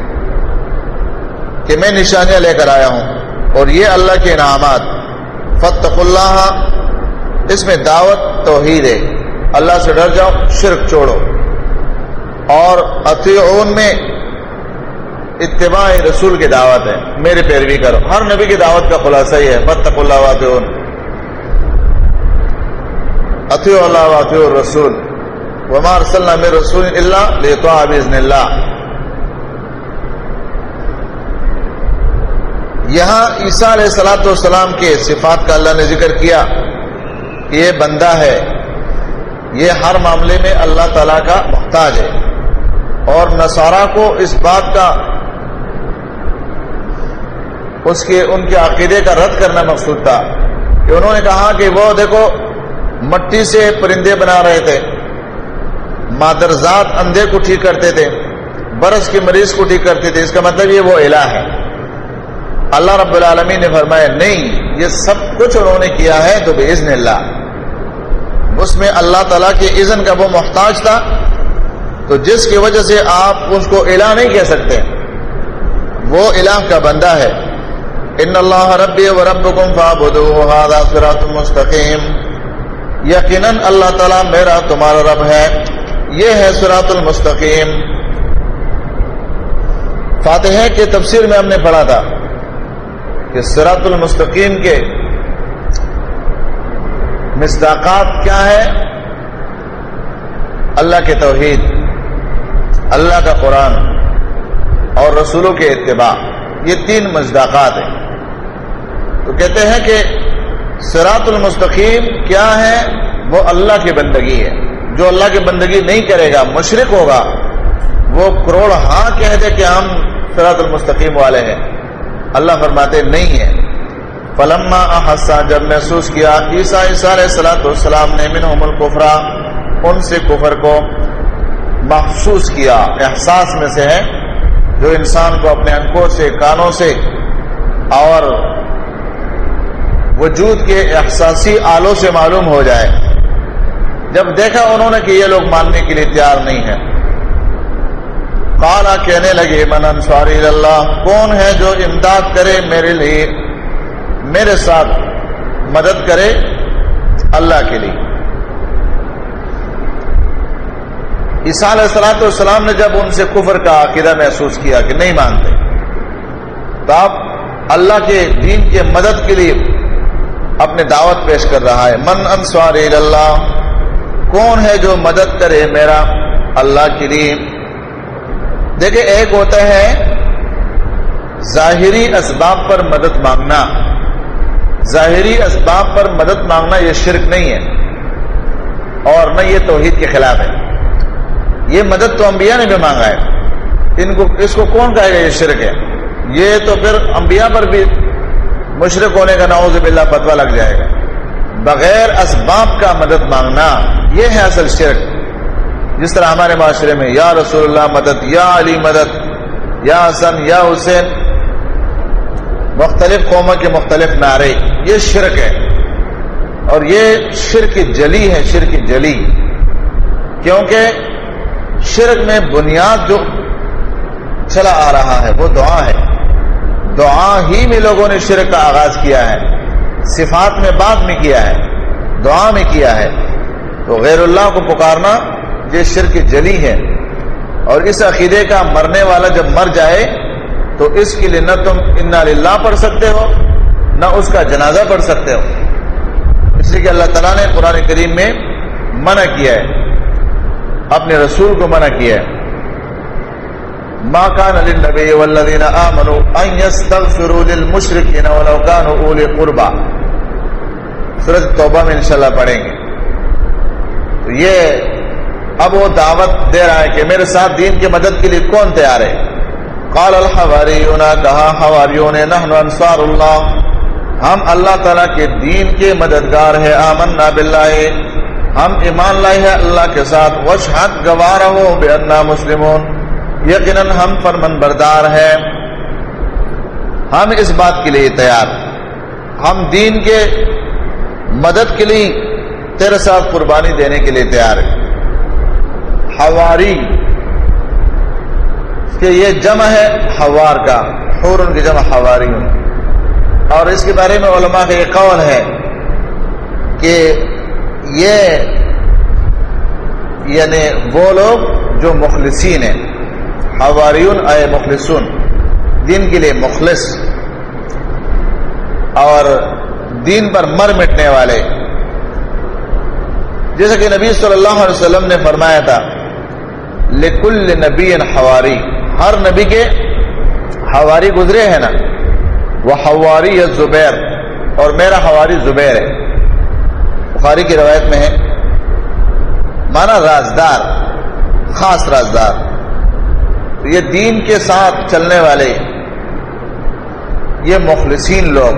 کہ میں نشانیاں لے کر آیا ہوں اور یہ اللہ کے انعامات۔ فاتقوا اللہ، اس میں دعوت توحید ہے، اللہ سے ڈر جاؤ، شرک چھوڑو، اور اطیعون میں اتباع رسول کی دعوت ہے، میری پیروی کرو۔ ہر نبی کی دعوت کا خلاصہ ہی ہے فاتقوا اللہ واطیعون، اطیعوا اللہ واطیعوا الرسول وما ارسلنا من رسول الا لیطاع باذن اللہ۔ یہاں عیسیٰ علیہ الصلوۃ والسلام کے صفات کا اللہ نے ذکر کیا کہ یہ بندہ ہے، یہ ہر معاملے میں اللہ تعالیٰ کا محتاج ہے، اور نصارہ کو اس بات کا، ان کے عقیدے کا رد کرنا مقصود تھا کہ انہوں نے کہا کہ وہ دیکھو مٹی سے پرندے بنا رہے تھے، مادرزاد اندھے کو ٹھیک کرتے تھے، برس کے مریض کو ٹھیک کرتے تھے، اس کا مطلب یہ وہ الہ ہے۔ اللہ رب العالمین نے فرمایا نہیں، یہ سب کچھ انہوں نے کیا ہے تو باذن اللہ، اس میں اللہ تعالیٰ کے اذن کا وہ محتاج تھا، تو جس کی وجہ سے آپ اس کو الہ نہیں کہہ سکتے، وہ الہ کا بندہ ہے۔ ان اللہ ربی و ربکم فاعبدوہ ھذا صراط مستقیم، یقیناً اللہ تعالیٰ میرا تمہارا رب ہے، یہ ہے صراط المستقیم۔ فاتحہ کے تفسیر میں ہم نے پڑھا تھا کہ صراط المستقیم کے مصداقات کیا ہے؟ اللہ کے توحید، اللہ کا قرآن اور رسولوں کے اتباع، یہ تین مصداقات ہیں۔ تو کہتے ہیں کہ صراط المستقیم کیا ہے؟ وہ اللہ کی بندگی ہے۔ جو اللہ کی بندگی نہیں کرے گا، مشرک ہوگا، وہ کروڑ ہاں کہہ دے کہ ہم صراط المستقیم والے ہیں، اللہ فرماتے نہیں ہے۔ فلما احس، جب محسوس کیا عیسیٰ علیہ السلام نے منہم الکفر، ان سے کفر کو محسوس کیا، احساس میں سے ہے جو انسان کو اپنے انکوں سے، کانوں سے اور وجود کے احساسی آلوں سے معلوم ہو جائے، جب دیکھا انہوں نے کہ یہ لوگ ماننے کے لیے تیار نہیں ہیں، قالا، کہنے لگے، من انصاری اللہ، کون ہے جو امداد کرے میرے لیے، میرے ساتھ مدد کرے اللہ کے لیے۔ عیسیٰ علیہ السلام نے جب ان سے کفر کا عقیدہ محسوس کیا کہ نہیں مانتے، تو اب اللہ کے دین کے مدد کے لیے اپنے دعوت پیش کر رہا ہے۔ من انصاری اللہ، کون ہے جو مدد کرے میرا اللہ کے لیے۔ دیکھیں، ایک ہوتا ہے ظاہری اسباب پر مدد مانگنا، ظاہری اسباب پر مدد مانگنا یہ شرک نہیں ہے، اور نہ یہ توحید کے خلاف ہے۔ یہ مدد تو انبیاء نے بھی مانگا ہے، اس کو کون کہے گا یہ شرک ہے؟ یہ تو پھر انبیاء پر بھی مشرک ہونے کا نعوذ باللہ فتویٰ لگ جائے گا۔ بغیر اسباب کا مدد مانگنا یہ ہے اصل شرک۔ جس طرح ہمارے معاشرے میں یا رسول اللہ مدد، یا علی مدد، یا حسن، یا حسین، مختلف قوموں کے مختلف نعرے، یہ شرک ہے، اور یہ شرک جلی ہے، شرک جلی، کیونکہ شرک میں بنیاد جو چلا آ رہا ہے وہ دعا ہے، دعا ہی میں لوگوں نے شرک کا آغاز کیا ہے، صفات میں بعد میں کیا ہے، دعا میں کیا ہے، تو غیر اللہ کو پکارنا یہ شرک جلی ہے۔ اور اس عقیدے کا مرنے والا جب مر جائے تو اس کے لیے نہ تم انا للہ پڑھ سکتے ہو، نہ اس کا جنازہ پڑھ سکتے ہو، اس لیے کہ اللہ تعالیٰ نے قرآن کریم میں منع کیا ہے، اپنے رسول کو منع کیا ہے۔ ما كان للنبي والذين آمنوا ان يستغفروا للمشركين ولو كانوا اولي قربى، سورۃ توبہ میں انشاءاللہ پڑھیں گے۔ تو یہ اب وہ دعوت دے رہا ہے کہ میرے ساتھ دین کی مدد کے لیے کون تیار ہے، قال الحواریون، کہا حواریوں نے، نحن انصار اللہ، ہم اللہ تعالیٰ کے دین کے مددگار ہیں، آمنا باللہ، ہم ایمان لائے ہیں اللہ کے ساتھ، واشہد، گواہ رہو، بأننا مسلمون، یقیناً ہم فرمان بردار ہیں، ہم اس بات کے لیے تیار، ہم دین کے مدد کے لیے تیرے ساتھ قربانی دینے کے لیے تیار ہیں۔ حواری کہ یہ جمع ہے حوار کا، حور کی جمع حواریون، اور اس کے بارے میں علماء کا یہ قول ہے کہ یہ یعنی وہ لوگ جو مخلصین ہیں، حواریون اے مخلصون، دین کے لیے مخلص اور دین پر مر مٹنے والے، جیسا کہ نبی صلی اللہ علیہ وسلم نے فرمایا تھا لکل نبی حواری، ہر نبی کے حواری گزرے ہیں نا، وہ حواری زبیر، اور میرا حواری زبیر ہے، بخاری کی روایت میں ہے، مانا رازدار، خاص رازدار۔ تو یہ دین کے ساتھ چلنے والے، یہ مخلصین لوگ،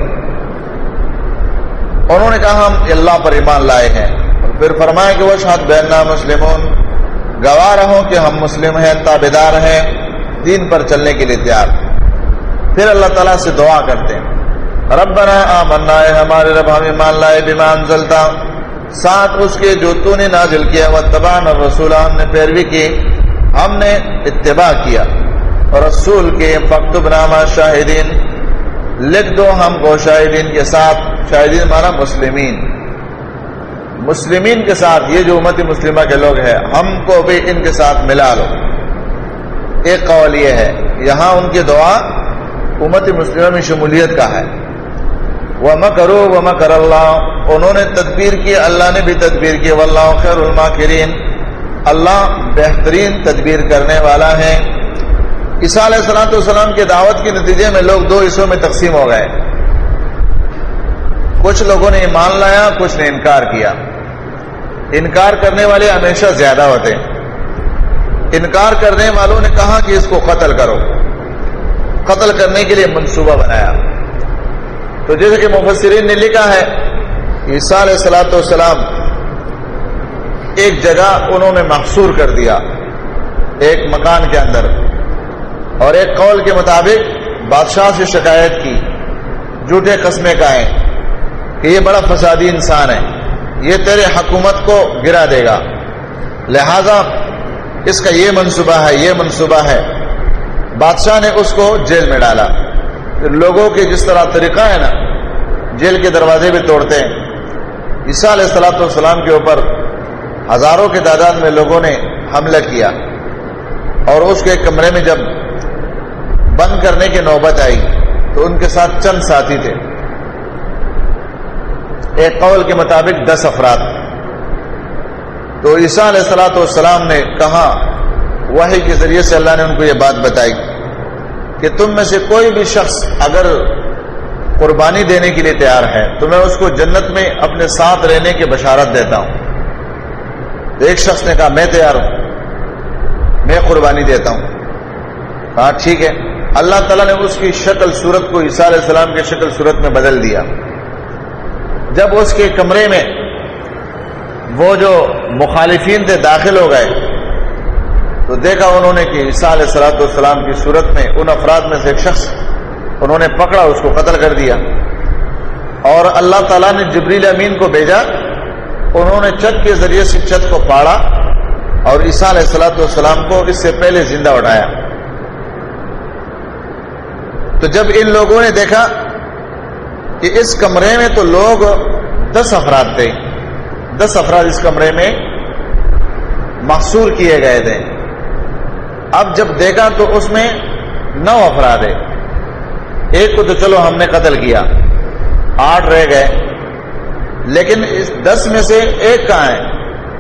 انہوں نے کہا ہم اللہ پر ایمان لائے ہیں، اور پھر فرمایا کہ واشہد بأننا مسلمون، گواہ رہو کہ ہم مسلم ہیں، تابعدار ہیں، دین پر چلنے کے لیے تیار۔ پھر اللہ تعالیٰ سے دعا کرتے ہیں، ربنا آمنا، ہمارے رب ہم ایمان لائے، بما انزلتا، ساتھ اس کے جو تو نے نازل کیا، واتبعنا الرسول، ہم نے پیروی کی، ہم نے اتباع کیا اور رسول کے، فاکتبنا مع الشاہدین، لکھ دو ہم کو شاہدین کے ساتھ، شاہدین مانا مسلمین، مسلمین کے ساتھ، یہ جو امت مسلمہ کے لوگ ہیں ہم کو بھی ان کے ساتھ ملا لو۔ ایک قول یہ ہے، یہاں ان کی دعا امت مسلمہ میں شمولیت کا ہے۔ وَمَكَرُوا وَمَكَرَ اللَّهُ، انہوں نے تدبیر کی، اللہ نے بھی تدبیر کی، وَاللَّهُ خَيْرُ الْمَاكِرِينَ، اللہ بہترین تدبیر کرنے والا ہے۔ عیسیٰ علیہ السلام کی دعوت کے نتیجے میں لوگ دو حصوں میں تقسیم ہو گئے، کچھ لوگوں نے ایمان لایا، کچھ نے انکار کیا۔ انکار کرنے والے ہمیشہ زیادہ ہوتے ہیں۔ انکار کرنے والوں نے کہا کہ اس کو قتل کرو، قتل کرنے کے لیے منصوبہ بنایا۔ تو جیسے کہ مفسرین نے لکھا ہے، عیسیٰ علیہ السلام ایک جگہ انہوں نے محصور کر دیا، ایک مکان کے اندر، اور ایک قول کے مطابق بادشاہ سے شکایت کی، جھوٹے قسمیں کھائے کہ یہ بڑا فسادی انسان ہے، یہ تیرے حکومت کو گرا دے گا، لہذا اس کا یہ منصوبہ ہے، یہ منصوبہ ہے۔ بادشاہ نے اس کو جیل میں ڈالا۔ لوگوں کے جس طرح طریقہ ہے نا، جیل کے دروازے بھی توڑتے ہیں، عیسیٰ علیہ السلام کے اوپر ہزاروں کی تعداد میں لوگوں نے حملہ کیا، اور اس کے کمرے میں جب بند کرنے کی نوبت آئی تو ان کے ساتھ چند ساتھی تھے، ایک قول کے مطابق 10 افراد۔ تو عیسیٰ علیہ السلام نے کہا، وحی کے ذریعے سے اللہ نے ان کو یہ بات بتائی کہ تم میں سے کوئی بھی شخص اگر قربانی دینے کے لیے تیار ہے تو میں اس کو جنت میں اپنے ساتھ رہنے کی بشارت دیتا ہوں۔ تو ایک شخص نے کہا میں تیار ہوں، میں قربانی دیتا ہوں۔ کہا ٹھیک ہے۔ اللہ تعالیٰ نے اس کی شکل صورت کو عیسیٰ علیہ السلام کی شکل صورت میں بدل دیا۔ جب اس کے کمرے میں وہ جو مخالفین تھے داخل ہو گئے تو دیکھا انہوں نے کہ عیسیٰ علیہ السلام کی صورت میں ان افراد میں سے ایک شخص انہوں نے پکڑا، اس کو قتل کر دیا، اور اللہ تعالیٰ نے جبریل امین کو بھیجا، انہوں نے چھت کے ذریعے سے چھت کو پاڑا اور عیسیٰ علیہ السلام کو اس سے پہلے زندہ اٹھایا۔ تو جب ان لوگوں نے دیکھا کہ اس کمرے میں تو لوگ 10 افراد تھے، 10 افراد اس کمرے میں محصور کیے گئے تھے، اب جب دیکھا تو اس میں 9 افراد ہیں، ایک کو تو چلو ہم نے قتل کیا، 8 رہ گئے، لیکن اس 10 میں سے ایک کہاں ہے؟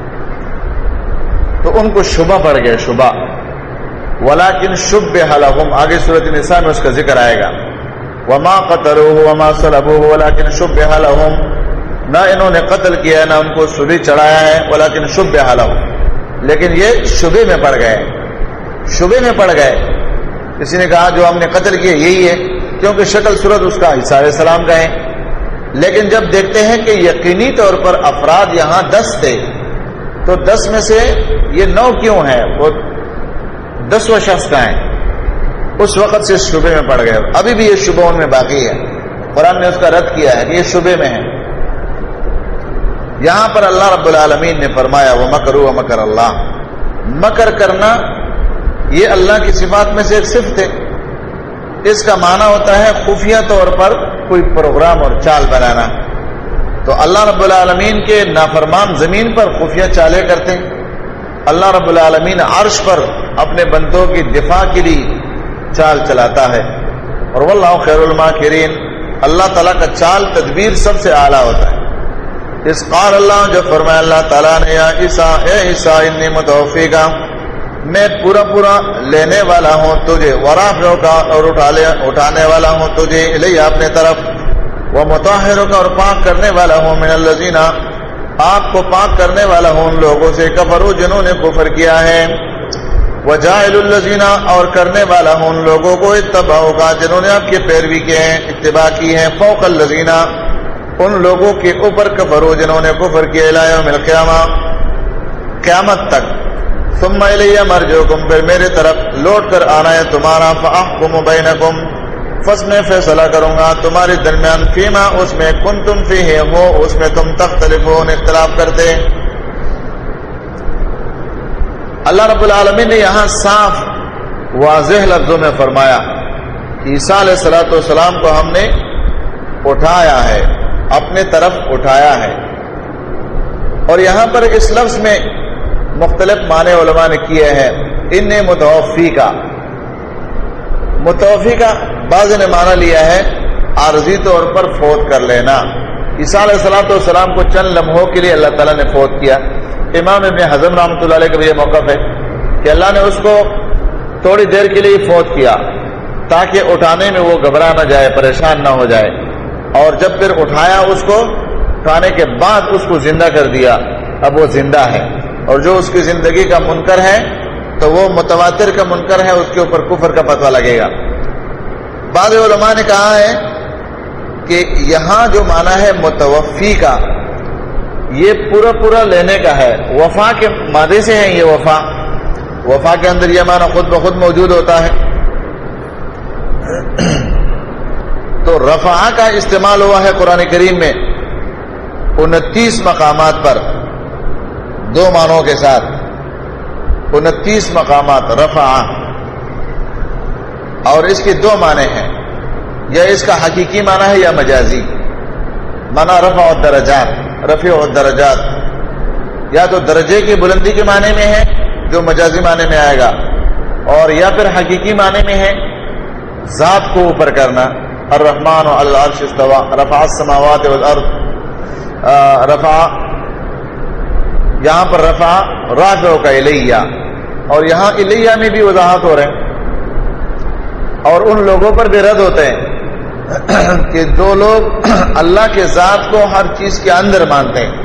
تو ان کو شبہ پڑ گیا، شبہ۔ وَلَكِنْ شُبِّهَ لَهُمْ، آگے سورۃ النساء میں اس کا ذکر آئے گا، وَمَا قَتَلُوهُ وَمَا صَلَبُوهُ وَلَكِنْ شُبِّهَ لَهُمْ، نہ انہوں نے قتل کیا نہ ان کو سولی چڑھایا ہے، وَلَكِنْ شُبِّهَ لَهُمْ، لیکن یہ شبے میں پڑ گئے، شبے میں پڑ گئے۔ کسی نے کہا جو ہم نے قتل کیا یہی ہے، کیونکہ شکل صورت اس کا عیسیٰ علیہ السلام کا ہے. لیکن جب دیکھتے ہیں کہ یقینی طور پر افراد یہاں 10 تھے، تو 10 میں سے یہ 9 کیوں ہے، وہ 10واں شخص کا ہے، اس وقت سے شبے میں پڑ گئے. ابھی بھی یہ شبہ ان میں باقی ہے، قرآن نے اس کا رد کیا ہے کہ یہ شبے میں ہے. یہاں پر اللہ رب العالمین نے فرمایا وَمَكَرُوا وَمَكَرَ اللَّهُ، مکر کرنا یہ اللہ کی صفات میں سے ایک صفت ہے. اس کا معنی ہوتا ہے خفیہ طور پر کوئی پروگرام اور چال بنانا. تو اللہ رب العالمین کے نافرمان زمین پر خفیہ چالیں کرتے ہیں، اللہ رب العالمین عرش پر اپنے بندوں کی دفاع کے لیے چال چلاتا ہے. اور واللہ خیر الماکرین، اللہ تعالیٰ کا چال تدبیر سب سے اعلیٰ ہوتا ہے. اس قال اللہ، جو فرمایا اللہ تعالیٰ نے یا عیسیٰ، اے عیسیٰ انی متوفیکا، میں پورا لینے والا ہوں تجھے، ورافعک، اور اٹھانے والا ہوں تجھے، الیہ اپنے طرف، ومطہرک، اور پاک کرنے والا ہوں، من الذین، آپ کو پاک کرنے والا ہوں ان لوگوں سے، کفروا، جنہوں نے کفر کیا ہے، وجاعل الذین، اور کرنے والا ہوں ان لوگوں کو، اتبعوک، جنہوں نے آپ کی پیروی کی ہے، اتباع کی ہے، فوق الذین، ان لوگوں کے اوپر، کفروا، جنہوں نے کفر کیا، الی یوم القیامہ، قیامت تک. ثم الی مرجعکم، پھر میرے طرف لوٹ کر آنا ہے تمہارا، فاحکم بینکم، پس میں فیصلہ کروں گا تمہارے درمیان، فیما، اس میں، کنتم فیہ، ہو اس میں تم تختلفون، اختلاف کرتے. اللہ رب العالمین نے یہاں صاف واضح لفظوں میں فرمایا کہ عیسیٰ علیہ السلام کو ہم نے اٹھایا ہے، اپنے طرف اٹھایا ہے. اور یہاں پر اس لفظ میں مختلف معنی علماء نے کیے ہیں. ان متوفی کا، متوفی کا بعض نے معنی لیا ہے عارضی طور پر فوت کر لینا. عیسیٰ علیہ السلام کو چند لمحوں کے لیے اللہ تعالیٰ نے فوت کیا. امام ابن حزم رحمۃ اللہ علیہ کا بھی یہ موقف ہے کہ اللہ نے اس کو تھوڑی دیر کے لیے فوت کیا تاکہ اٹھانے میں وہ گھبرا نہ جائے، پریشان نہ ہو جائے. اور جب پھر اٹھایا اس کو، اٹھانے کے بعد اس کو زندہ کر دیا. اب وہ زندہ ہے، اور جو اس کی زندگی کا منکر ہے تو وہ متواتر کا منکر ہے، اس کے اوپر کفر کا فتویٰ لگے گا. بعض علماء نے کہا ہے کہ یہاں جو معنی ہے متوفی کا، یہ پورا لینے کا ہے. وفا کے مادے سے ہے یہ وفا. وفا کے اندر یہ معنی خود بخود موجود ہوتا ہے. تو رفع کا استعمال ہوا ہے قرآن کریم میں 29 مقامات پر، 2 معنوں کے ساتھ. 29 مقامات رفع، اور اس کے 2 معنی ہیں، یا اس کا حقیقی معنی ہے یا مجازی معنی. رفع الدرجات، رفع الدرجات، یا تو درجے کی بلندی کے معنی میں ہے جو مجازی معنی میں آئے گا، اور یا پھر حقیقی معنی میں ہے ذات کو اوپر کرنا. الرحمن علی العرش استوى، رفع السماوات والارض. رفع یہاں پر رفع رافع کا الیہ، اور یہاں الیہ میں بھی وضاحت ہو رہے ہیں. اور ان لوگوں پر بھی رد ہوتے ہیں کہ جو لوگ اللہ کے ذات کو ہر چیز کے اندر مانتے ہیں.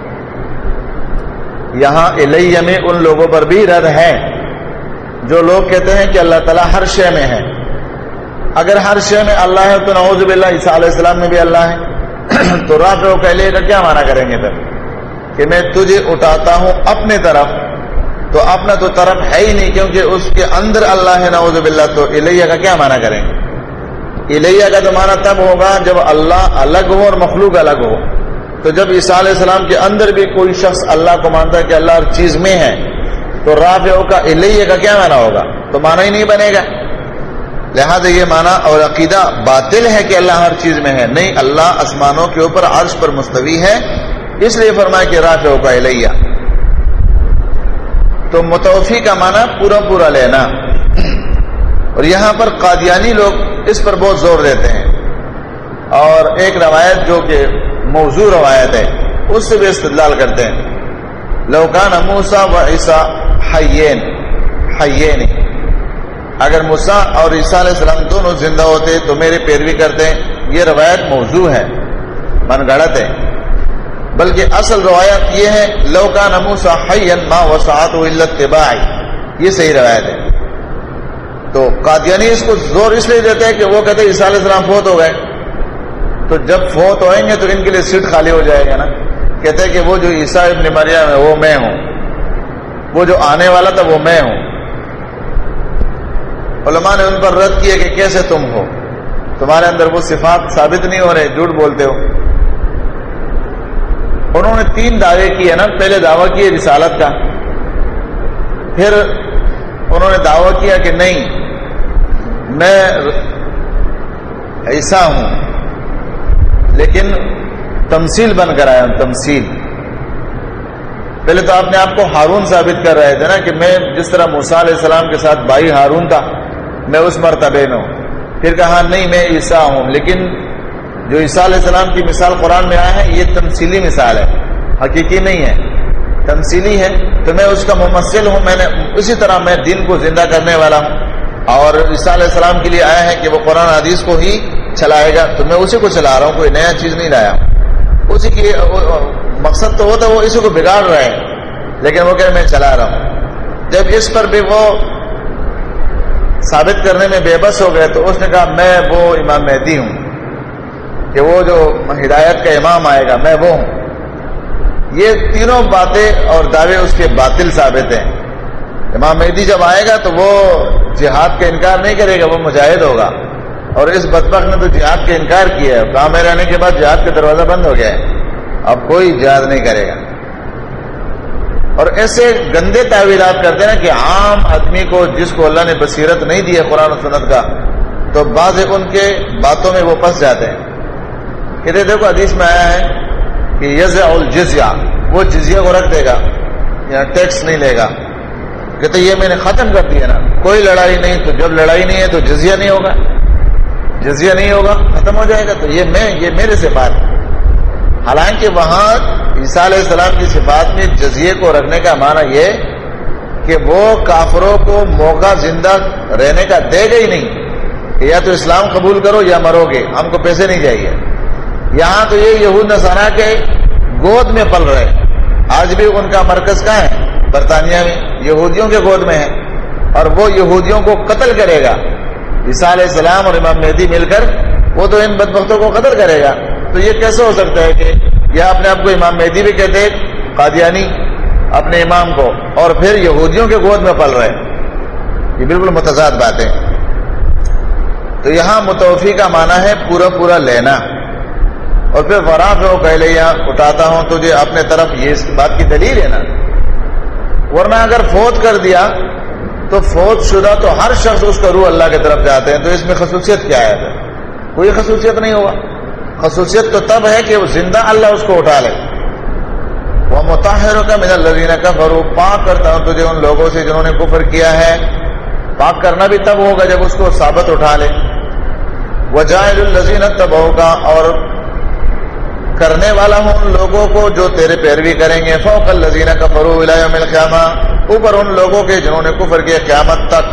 یہاں الیہ میں ان لوگوں پر بھی رد ہے جو لوگ کہتے ہیں کہ اللہ تعالیٰ ہر شے میں ہے. اگر ہر شے میں اللہ ہے تو نعوذ باللہ عیسیٰ علیہ السلام میں بھی اللہ ہے. تو رافع و الیہ کا کیا معنی کریں گے پھر کہ میں تجھے اٹھاتا ہوں اپنے طرف؟ تو اپنا تو طرف ہے ہی نہیں، کیونکہ اس کے اندر اللہ ہے نعوذ باللہ. تو الیہ کا کیا معنی کریں گے؟ الیہ کا تو معنی تب ہوگا جب اللہ الگ ہو اور مخلوق الگ ہو. تو جب عیسیٰ علیہ السلام کے اندر بھی کوئی شخص اللہ کو مانتا ہے کہ اللہ ہر چیز میں ہے، تو رافع کا الیہ کا کیا معنی ہوگا؟ تو معنی ہی نہیں بنے گا. لہذا یہ معنی اور عقیدہ باطل ہے کہ اللہ ہر چیز میں ہے. نہیں، اللہ آسمانوں کے اوپر عرش پر مستوی ہے، اس لیے فرمایا کہ رافع کا الیہ. تو متوفی کا معنی پورا لینا. اور یہاں پر قادیانی لوگ اس پر بہت زور دیتے ہیں، اور ایک روایت جو کہ موضوع روایت ہے اس سے بھی استدلال کرتے ہیں. لو کان موسیٰ و عیسیٰ حیین، اگر موسیٰ اور عیسیٰ علیہ السلام دونوں زندہ ہوتے تو میرے پیروی کرتے. یہ روایت موضوع ہے، من گھڑت ہے. بلکہ اصل روایت یہ ہے لو کان موسیٰ حیا ما وسعته الا اتباعی، یہ صحیح روایت ہے. تو قادیانی اس کو زور اس لیے دیتے ہیں کہ وہ کہتے ہیں عیسیٰ علیہ السلام فوت ہو گئے، تو جب فوت ہوئیں گے تو ان کے لیے سیٹ خالی ہو جائے گا نا. کہتے ہیں کہ وہ جو عیسیٰ ابن مریم ہے وہ میں ہوں، وہ جو آنے والا تھا وہ میں ہوں. علماء نے ان پر رد کیا کہ کیسے تم ہو، تمہارے اندر وہ صفات ثابت نہیں ہو رہے، جھوٹ بولتے ہو. انہوں نے 3 دعوے کیے نا. پہلے دعویٰ کیے رسالت کا، پھر انہوں نے دعویٰ کیا کہ نہیں میں عیسیٰ ہوں لیکن تمثیل بن کر آیا ہوں. تمثیل پہلے تو آپ نے آپ کو ہارون ثابت کر رہے تھے نا کہ میں جس طرح موسیٰ علیہ السلام کے ساتھ بھائی ہارون تھا میں اس مرتبے میں ہوں. پھر کہا نہیں میں عیسیٰ ہوں، لیکن جو عیسیٰ علیہ السلام کی مثال قرآن میں آیا ہے یہ تمثیلی مثال ہے، حقیقی نہیں ہے، تمثیلی ہے. تو میں اس کا ممثل ہوں، میں نے اسی طرح میں دین کو زندہ کرنے والا ہوں. اور عیسیٰ علیہ السلام کے لیے آیا ہے کہ وہ قرآن حدیث کو ہی چلائے گا، تو میں اسی کو چلا رہا ہوں، کوئی نیا چیز نہیں لایا. اسی کی مقصد تو ہوتا وہ اسی کو بگاڑ رہا ہے، لیکن وہ کہ میں چلا رہا ہوں. جب اس پر بھی وہ ثابت کرنے میں بے بس ہو گئے تو اس نے کہا میں وہ امام مہدی ہوں کہ وہ جو ہدایت کا امام آئے گا میں وہ ہوں. یہ تینوں باتیں اور دعوے اس کے باطل ثابت ہیں. امام مہدی جب آئے گا تو وہ جہاد کا انکار نہیں کرے گا، وہ مجاہد ہوگا. اور اس بدبخت نے تو جہاد کا انکار کیا ہے، گاؤں میں رہنے کے بعد جہاد کا دروازہ بند ہو گیا ہے، اب کوئی جہاد نہیں کرے گا. اور ایسے گندے تعویلات کرتے ہیں کہ عام آدمی کو جس کو اللہ نے بصیرت نہیں دی ہے قرآن و سنت کا، تو بعض ان کے باتوں میں وہ پھنس جاتے ہیں. کہتے دیکھو حدیث میں آیا ہے کہ یضع الجزیہ، وہ جزیہ کو رکھ دے گا، یہاں ٹیکس نہیں لے گا. کہتے یہ میں نے ختم کر دیا نا، کوئی لڑائی نہیں، تو جب لڑائی نہیں ہے تو جزیہ نہیں ہوگا، جزیہ نہیں ہوگا، ختم ہو جائے گا. تو یہ میرے صفات. حالانکہ وہاں عیسیٰ علیہ السلام کی صفات میں جزیے کو رکھنے کا معنی یہ کہ وہ کافروں کو موقع زندہ رہنے کا دے گا ہی نہیں کہ یا تو اسلام قبول کرو یا مرو گے، ہم کو پیسے نہیں چاہیے. یہاں تو یہ یہود نصارہ کے گود میں پل رہے. آج بھی ان کا مرکز کہاں ہے؟ برطانیہ میں، یہودیوں کے گود میں ہے، اور وہ یہودیوں کو قتل کرے گا. عیسیٰ علیہ السلام اور امام مہدی مل کر وہ تو ان بدبختوں کو قتل کرے گا. تو یہ کیسے ہو سکتا ہے کہ یہ اپنے آپ کو امام مہدی بھی کہتے ہیں، قادیانی اپنے امام کو، اور پھر یہودیوں کے گود میں پل رہے؟ یہ بالکل متضاد باتیں. تو یہاں متوفی کا معنی ہے پورا پورا لینا. اور پھر ورافع کلیہ، اٹھاتا ہوں تجھے اپنے طرف، یہ اس بات کی دلیل ہے نا. ورنہ اگر فوت کر دیا تو فوت شدہ تو ہر شخص اس کا روح اللہ کی طرف جاتے ہیں، تو اس میں خصوصیت کیا ہے؟ کوئی خصوصیت نہیں ہوگا. خصوصیت تو تب ہے کہ وہ زندہ اللہ اس کو اٹھا لے. وَمُطَهِّرُكَ مِنَ الَّذِينَ كَفَرُوا، پاک کرتا ہوں تجھے ان لوگوں سے جنہوں نے کفر کیا ہے. پاک کرنا بھی تب ہوگا جب اس کو ثابت اٹھا لے. وَجَاعِلُ الَّذِينَ اتَّبَعُوكَ، اور کرنے والا ہوں ان لوگوں کو جو تیرے پیروی کریں گے. فوق الذین کفروا الی یوم القیامہ، اوپر ان لوگوں کے جنہوں نے کفر کیا قیامت تک.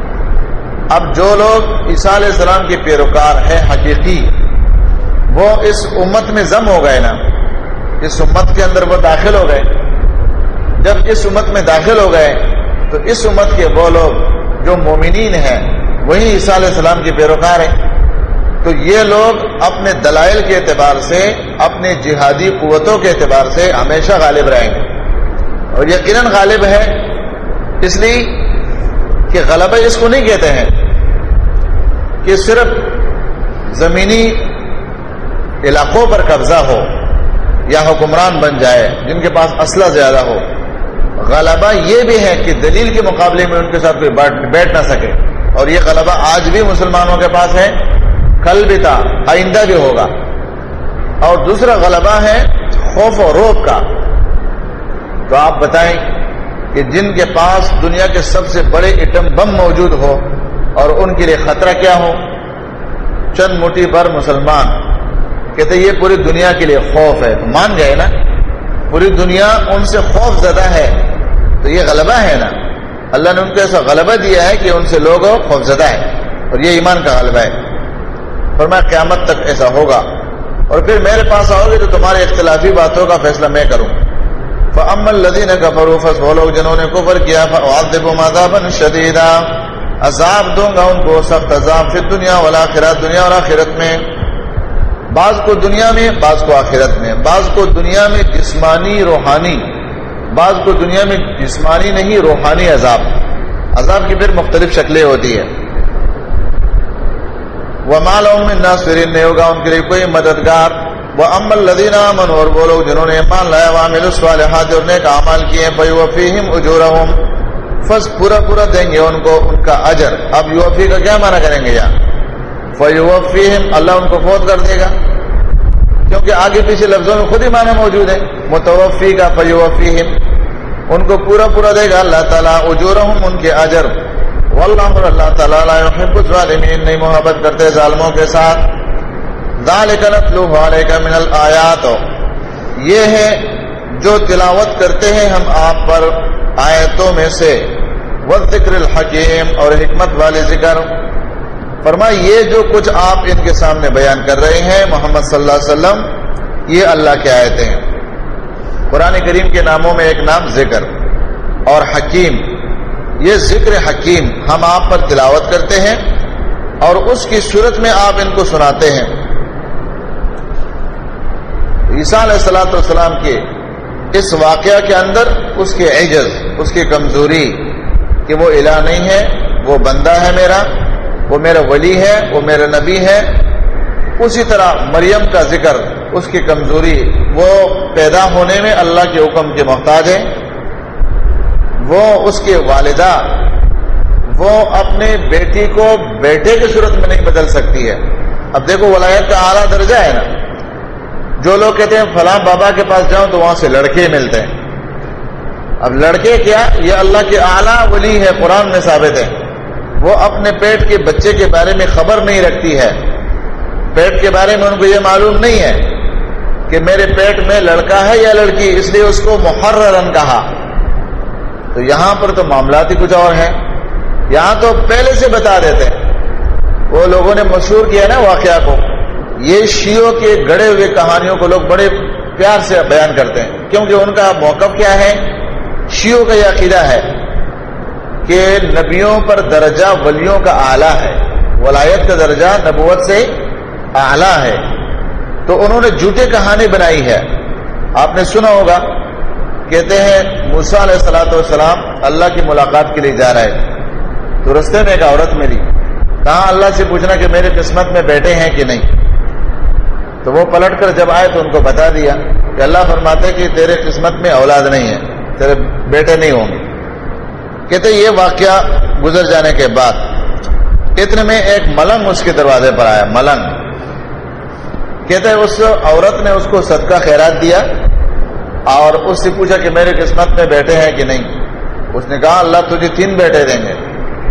اب جو لوگ عیسیٰ علیہ السلام کے پیروکار ہیں حقیقی، وہ اس امت میں ضم ہو گئے نا، اس امت کے اندر وہ داخل ہو گئے. جب اس امت میں داخل ہو گئے تو اس امت کے وہ لوگ جو مومنین ہیں وہی عیسیٰ علیہ السلام کے پیروکار ہیں. تو یہ لوگ اپنے دلائل کے اعتبار سے، اپنے جہادی قوتوں کے اعتبار سے ہمیشہ غالب رہیں گے. اور یقیناً غالب ہے، اس لیے کہ غلبہ اس کو نہیں کہتے ہیں کہ صرف زمینی علاقوں پر قبضہ ہو یا حکمران بن جائے جن کے پاس اسلحہ زیادہ ہو. غلبہ یہ بھی ہے کہ دلیل کے مقابلے میں ان کے ساتھ کوئی بیٹھ نہ سکے. اور یہ غلبہ آج بھی مسلمانوں کے پاس ہے، کل بھی تھا، آئندہ بھی ہوگا. اور دوسرا غلبہ ہے خوف و رعب کا. تو آپ بتائیں کہ جن کے پاس دنیا کے سب سے بڑے ایٹم بم موجود ہو اور ان کے لیے خطرہ کیا ہو؟ چند مٹھی بھر مسلمان. کہتے یہ پوری دنیا کے لیے خوف ہے. تو مان گئے نا، پوری دنیا ان سے خوف زدہ ہے، تو یہ غلبہ ہے نا. اللہ نے ان کو ایسا غلبہ دیا ہے کہ ان سے لوگ خوف زدہ ہے، اور یہ ایمان کا غلبہ ہے. فرمایا قیامت تک ایسا ہوگا. اور پھر میرے پاس آؤ گے تو تمہارے اختلافی باتوں کا فیصلہ میں کروں. فَأَمَّا الَّذِينَ كَفَرُوا، وہ لوگ جنہوں نے کفر کیا، فَأُعَذِّبُهُمْ عَذَابًا شَدِيدًا، عذاب دوں گا ان کو سخت عذاب فی الدنیا والآخرہ، دنیا اور آخرت میں، بعض کو دنیا میں بعض کو آخرت میں، بعض کو دنیا میں جسمانی روحانی، بعض کو دنیا میں جسمانی نہیں روحانی عذاب، عذاب کی پھر مختلف شکلیں ہوتی ہیں۔ وَمَا لَهُم مِّن نَّاصِرِينَ، نہیں ہوگا ان کے لیے کوئی مددگار۔ وَأَمَّا الَّذِينَ آمَنُوا، اور وہ لوگ جنہوں نے ایمان لایا، وَعَمِلُوا الصَّالِحَاتِ، اور نیک اعمال کیے، فَيُوَفِّيهِمْ أُجُورَهُمْ، فس پورا پورا دیں گے ان کو ان کا اجر۔ اب یوفی کا کیا معنی کریں گے یہاں؟ فَيُوَفِّيهِمْ، اللہ ان کو فوت کر دے گا، کیونکہ آگے پیچھے لفظوں میں خود ہی معنی موجود ہے، متوفی کا فَيُوَفِّيهِمْ، ان کو پورا پورا دے گا اللہ تعالیٰ اجورہم، ان کے اجر۔ واللہ، اللہ تعالیٰ لا يحب الظالمین، نہیں محبت کرتے ظالموں کے ساتھ۔ ذالک نتلوہ علیک من الآیات، یہ ہے جو تلاوت کرتے ہیں ہم آپ پر آیتوں میں سے، والذکر الحکیم، اور حکمت والے ذکر۔ فرمایا یہ جو کچھ آپ ان کے سامنے بیان کر رہے ہیں محمد صلی اللہ علیہ وسلم، یہ اللہ کی آیتیں ہیں۔ قرآن کریم کے ناموں میں ایک نام ذکر اور حکیم، یہ ذکر حکیم ہم آپ پر تلاوت کرتے ہیں اور اس کی صورت میں آپ ان کو سناتے ہیں۔ عیسیٰ علیہ الصلوۃ والسلام کے اس واقعہ کے اندر اس کے عجز، اس کی کمزوری کہ وہ الہ نہیں ہے، وہ بندہ ہے میرا، وہ میرا ولی ہے، وہ میرا نبی ہے۔ اسی طرح مریم کا ذکر، اس کی کمزوری، وہ پیدا ہونے میں اللہ کے حکم کے محتاج ہے، وہ اس کے والدہ، وہ اپنے بیٹی کو بیٹے کی صورت میں نہیں بدل سکتی ہے۔ اب دیکھو ولایت کا اعلیٰ درجہ ہے نا، جو لوگ کہتے ہیں فلاں بابا کے پاس جاؤ تو وہاں سے لڑکے ملتے ہیں۔ اب لڑکے کیا، یہ اللہ کے اعلیٰ ولی ہے، قرآن میں ثابت ہے۔ وہ اپنے پیٹ کے بچے کے بارے میں خبر نہیں رکھتی ہے، پیٹ کے بارے میں ان کو یہ معلوم نہیں ہے کہ میرے پیٹ میں لڑکا ہے یا لڑکی، اس لیے اس کو محررن کہا۔ تو یہاں پر تو معاملات ہی کچھ اور ہیں، یہاں تو پہلے سے بتا دیتے ہیں۔ وہ لوگوں نے مشہور کیا نا واقعہ کو، یہ شیعوں کے گڑے ہوئے کہانیوں کو لوگ بڑے پیار سے بیان کرتے ہیں، کیونکہ ان کا موقف کیا ہے، شیعوں کا یہ عقیدہ ہے کہ نبیوں پر درجہ ولیوں کا اعلیٰ ہے، ولایت کا درجہ نبوت سے اعلیٰ ہے۔ تو انہوں نے جھوٹی کہانی بنائی ہے۔ آپ نے سنا ہوگا، کہتے ہیں موسیٰ علیہ السلام اللہ کی ملاقات کے لیے جا رہے تو رستے میں ایک عورت ملی، کہاں اللہ سے پوچھنا کہ میرے قسمت میں بیٹے ہیں کہ نہیں، تو وہ پلٹ کر جب آئے تو ان کو بتا دیا کہ اللہ فرماتے کہ تیرے قسمت میں اولاد نہیں ہے، تیرے بیٹے نہیں ہوں گے۔ کہتے یہ واقعہ گزر جانے کے بعد اتنے میں ایک ملنگ اس کے دروازے پر آیا، ملنگ۔ کہتے اس عورت نے اس کو صدقہ خیرات دیا اور اس سے پوچھا کہ میرے قسمت میں بیٹے ہیں کہ نہیں۔ اس نے کہا اللہ تجھے 3 بیٹے دیں گے،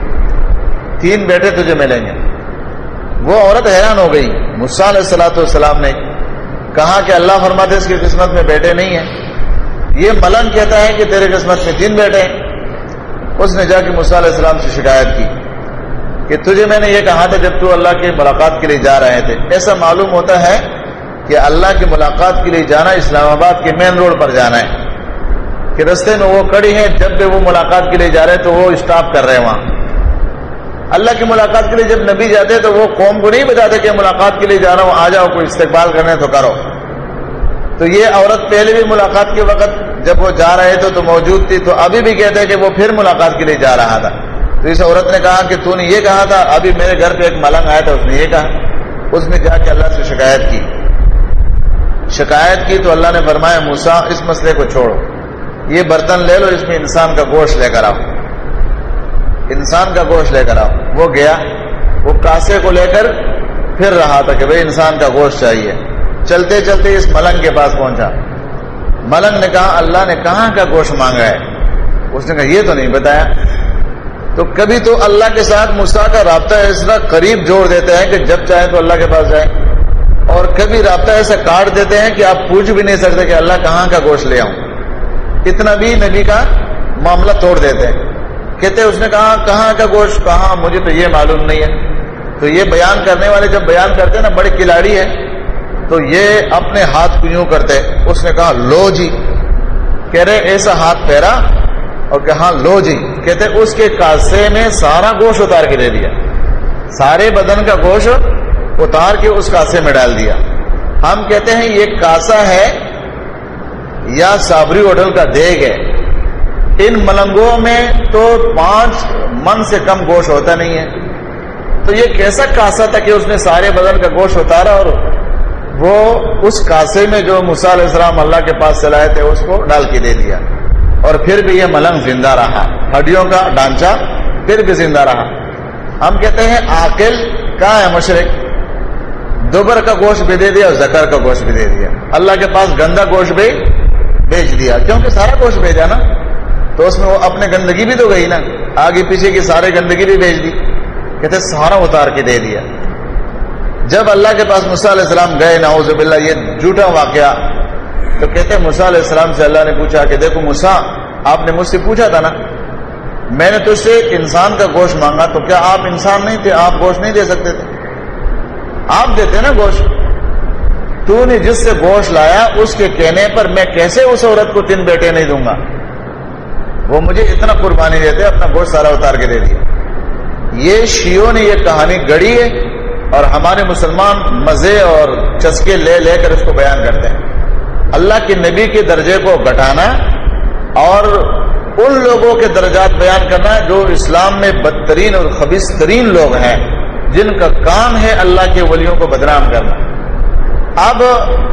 3 بیٹے تجھے ملیں گے۔ وہ عورت حیران ہو گئی۔ موسیٰ علیہ السلام نے کہا کہ اللہ فرماتے اس کی قسمت میں بیٹے نہیں ہیں، یہ ملنگ کہتا ہے کہ تیرے قسمت میں 3 بیٹے ہیں۔ اس نے جا کے موسیٰ علیہ السلام سے شکایت کی کہ تجھے میں نے یہ کہا تھا جب تو اللہ کی ملاقات کے لیے جا رہے تھے۔ ایسا معلوم ہوتا ہے کہ اللہ کی ملاقات کے لیے جانا اسلام آباد کے مین روڈ پر جانا ہے، کہ رستے میں وہ کڑی ہیں، جب بھی وہ ملاقات کے لیے جا رہے تو وہ اسٹاپ کر رہے ہیں وہاں۔ اللہ کی ملاقات کے لیے جب نبی جاتے تو وہ قوم کو نہیں بتاتے کہ ملاقات کے لیے جا رہا ہوں، آ جاؤ، کوئی استقبال کرنے تو کرو۔ تو یہ عورت پہلے بھی ملاقات کے وقت جب وہ جا رہے تھے تو موجود تھی، تو ابھی بھی کہتے ہیں کہ وہ پھر ملاقات کے لیے جا رہا تھا۔ تو اس عورت نے کہا کہ تو نے یہ کہا تھا، ابھی میرے گھر پہ ایک ملنگ آیا تھا، اس نے یہ کہا۔ اس نے جا کے اللہ سے شکایت کی تو اللہ نے فرمایا موسیٰ اس مسئلے کو چھوڑو، یہ برتن لے لو، اس میں انسان کا گوشت لے کر آؤ، انسان کا گوشت لے کر آؤ۔ وہ گیا، وہ کاسے کو لے کر پھر رہا تھا کہ بھئی انسان کا گوشت چاہیے۔ چلتے چلتے اس ملنگ کے پاس پہنچا۔ ملنگ نے کہا اللہ نے کہاں کا گوشت مانگا ہے؟ اس نے کہا یہ تو نہیں بتایا۔ تو کبھی تو اللہ کے ساتھ موسیٰ کا رابطہ اس طرح قریب جوڑ دیتے ہیں کہ جب چاہے تو اللہ کے پاس جائیں، اور کبھی رابطہ ایسا کاٹ دیتے ہیں کہ آپ پوچھ بھی نہیں سکتے کہ اللہ کہاں کا گوشت لے آؤں۔ اتنا بھی نبی کا معاملہ توڑ دیتے ہیں۔ کہتے اس نے کہا کہاں کا گوشت، کہاں مجھے تو یہ معلوم نہیں ہے۔ تو یہ بیان کرنے والے جب بیان کرتے ہیں نا، بڑے کھلاڑی ہے، تو یہ اپنے ہاتھ کو یوں کرتے۔ اس نے کہا لو جی، کہہ رہے ایسا ہاتھ پھیرا اور کہ ہاں لو جی. کہتے اس کے کاسے میں سارا گوشت اتار کے دے دیا, سارے بدن کا گوشت اتار کے اس کاسے میں ڈال دیا. ہم کہتے ہیں یہ کاسا ہے یا صابری ہوٹل کا دیگ ہے. ان ملنگوں میں تو 5 من سے کم گوشت ہوتا نہیں ہے. تو یہ کیسا کاسا تھا کہ اس نے سارے بدن کا گوشت اتارا اور وہ اس کاسے میں جو موسیٰ علیہ السلام اللہ کے پاس سے لائے تھے اس کو ڈال کے دے دیا. اور پھر بھی یہ ملنگ زندہ رہا, ہڈیوں کا ڈھانچہ پھر بھی زندہ رہا. ہم کہتے ہیں عاقل کہاں ہے مشرک, دوبر کا گوشت بھی دے دیا اور ذکر کا گوشت بھی دے دیا. اللہ کے پاس گندا گوشت بھی بیچ دیا, کیونکہ سارا گوشت بھیجا نا, تو اس میں وہ اپنے گندگی بھی تو گئی نا, آگے پیچھے کی سارے گندگی بھی بھیج دی. کہتے سارا اتار کے دے دیا. جب اللہ کے پاس موسیٰ علیہ السلام گئے, نعوذ باللہ یہ جھوٹا واقعہ, تو کہتے ہیں موسیٰ علیہ السلام سے اللہ نے پوچھا کہ دیکھو موسیٰ, آپ نے مجھ سے پوچھا تھا نا, میں نے تجھ سے انسان کا گوشت مانگا, تو کیا آپ انسان نہیں تھے, آپ گوشت نہیں دے سکتے تھے؟ آپ دیتے نا گوشت. تو نے جس سے گوشت لایا اس کے کہنے پر میں کیسے اس عورت کو 3 بیٹے نہیں دوں گا؟ وہ مجھے اتنا قربانی دیتے, اپنا گوشت سارا اتار کے دے دیا. یہ شیعوں نے یہ کہانی گڑھی ہے اور ہمارے مسلمان مزے اور چسکے لے لے کر اس کو بیان کرتے ہیں. اللہ کے نبی کے درجے کو گھٹانا اور ان لوگوں کے درجات بیان کرنا جو اسلام میں بدترین اور خبیث ترین لوگ ہیں, جن کا کام ہے اللہ کے ولیوں کو بدنام کرنا. اب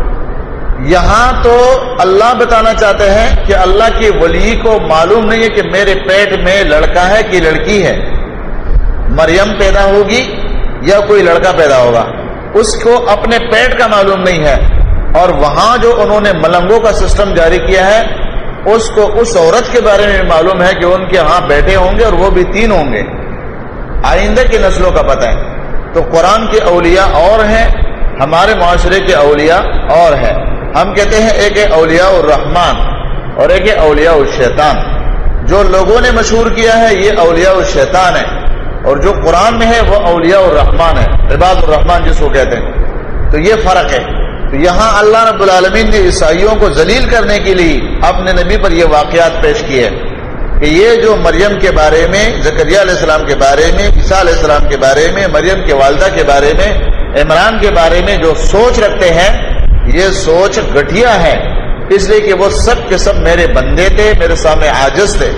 یہاں تو اللہ بتانا چاہتے ہیں کہ اللہ کے ولی کو معلوم نہیں ہے کہ میرے پیٹ میں لڑکا ہے کہ لڑکی ہے, مریم پیدا ہوگی یا کوئی لڑکا پیدا ہوگا, اس کو اپنے پیٹ کا معلوم نہیں ہے. اور وہاں جو انہوں نے ملنگوں کا سسٹم جاری کیا ہے, اس کو اس عورت کے بارے میں معلوم ہے کہ ان کے ہاں بیٹے ہوں گے اور وہ بھی 3 ہوں گے, آئندہ کی نسلوں کا پتہ ہے. تو قرآن کے اولیاء اور ہیں, ہمارے معاشرے کے اولیاء اور ہیں. ہم کہتے ہیں ایک ہے اولیاء الرحمن اور ایک ہے اولیاء الشیطان. جو لوگوں نے مشہور کیا ہے یہ اولیاء الشیطان ہے, اور جو قرآن میں ہے وہ اولیاء الرحمن ہے, عباد الرحمن جس کو کہتے ہیں. تو یہ فرق ہے. تو یہاں اللہ رب العالمین نے عیسائیوں کو ذلیل کرنے کے لیے اپنے نبی پر یہ واقعات پیش کیے کہ یہ جو مریم کے بارے میں, زکریا علیہ السلام کے بارے میں, عیسیٰ علیہ السلام کے بارے میں, مریم کے والدہ کے بارے میں, عمران کے بارے میں جو سوچ رکھتے ہیں, یہ سوچ گٹھیا ہے, اس لیے کہ وہ سب کے سب میرے بندے تھے, میرے سامنے عاجز تھے.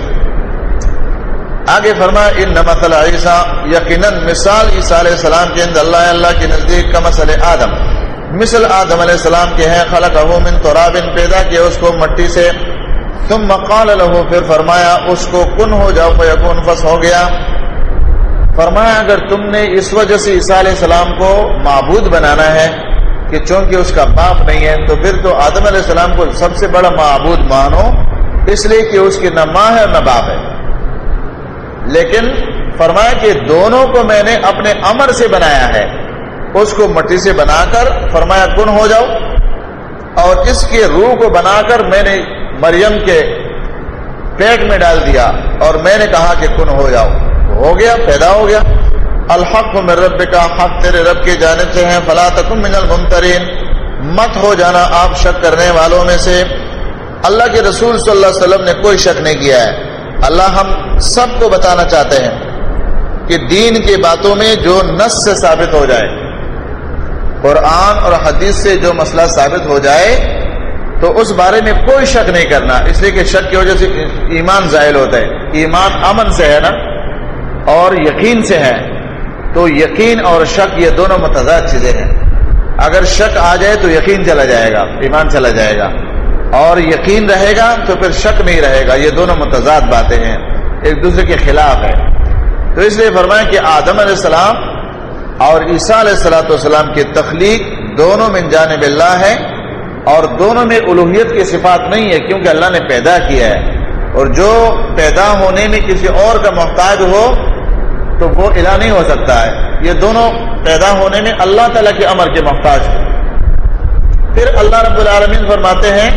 آگے فرمایا ان مثل عیسیٰ, یقیناً مثال عیسیٰ علیہ السلام کے اندر اللہ کے نزدیک کا مثل آدم, مثل آدم علیہ السلام کے ہیں, خلقہ من تراب, پیدا کیا اس کو مٹی سے, ثم قال له, پھر فرمایا اس کو کن ہو جاؤ, فیکون, فس ہو گیا. فرمایا اگر تم نے اس وجہ سے عیسیٰ علیہ السلام کو معبود بنانا ہے کہ چونکہ اس کا باپ نہیں ہے, تو پھر تو آدم علیہ السلام کو سب سے بڑا معبود مانو, اس لیے کہ اس کی نہ ماں ہے نہ باپ ہے. لیکن فرمایا کہ دونوں کو میں نے اپنے امر سے بنایا ہے, اس کو مٹی سے بنا کر فرمایا کن ہو جاؤ, اور اس کے روح کو بنا کر میں نے مریم کے پیٹ میں ڈال دیا اور میں نے کہا کہ کن ہو جاؤ, ہو گیا, پیدا ہو گیا. الحق من ربک, حق تیرے رب کی جانب سے ہے, فلا تکن من الممترین, مت ہو جانا آپ شک کرنے والوں میں سے. اللہ کے رسول صلی اللہ علیہ وسلم نے کوئی شک نہیں کیا ہے. اللہ ہم سب کو بتانا چاہتے ہیں کہ دین کی باتوں میں جو نص سے ثابت ہو جائے, قرآن اور حدیث سے جو مسئلہ ثابت ہو جائے, تو اس بارے میں کوئی شک نہیں کرنا, اس لیے کہ شک کی وجہ سے ایمان زائل ہوتا ہے. ایمان امن سے ہے نا, اور یقین سے ہے. تو یقین اور شک یہ دونوں متضاد چیزیں ہیں. اگر شک آ جائے تو یقین چلا جائے گا, ایمان چلا جائے گا, اور یقین رہے گا تو پھر شک نہیں رہے گا. یہ دونوں متضاد باتیں ہیں, ایک دوسرے کے خلاف ہے. تو اس لیے فرمایا کہ آدم علیہ السلام اور عیسیٰ علیہ السلام کی تخلیق دونوں من جانب اللہ ہے, اور دونوں میں الوہیت کی صفات نہیں ہے, کیونکہ اللہ نے پیدا کیا ہے. اور جو پیدا ہونے میں کسی اور کا محتاج ہو تو وہ الہ نہیں ہو سکتا ہے. یہ دونوں پیدا ہونے میں اللہ تعالیٰ کے امر کے محتاج ہیں. پھر اللہ رب العالمین فرماتے ہیں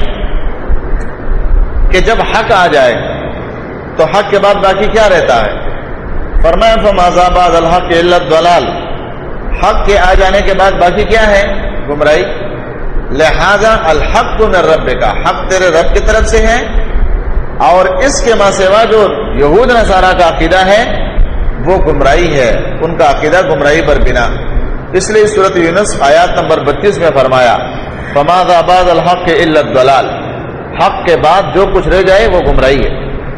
کہ جب حق آ جائے تو حق کے بعد باقی کیا رہتا ہے؟ فرمایا فماذا بعد الحق الا الضلال, حق کے آ جانے کے بعد باقی کیا ہے؟ گمراہی. لہذا الحق من ربک, حق تیرے رب کی طرف سے ہے, اور اس کے ماں سوا جو یہود نصارہ کا عقیدہ ہے وہ گمراہی ہے، ان کا عقیدہ گمراہی پر بنا۔ اس لیے سورۃ یونس آیات نمبر 32 میں فرمایا فَمَاذَا بَعْدَ الْحَقِّ إِلَّا الضَّلَالُ، حق کے بعد جو کچھ رہ جائے وہ گمراہی ہے۔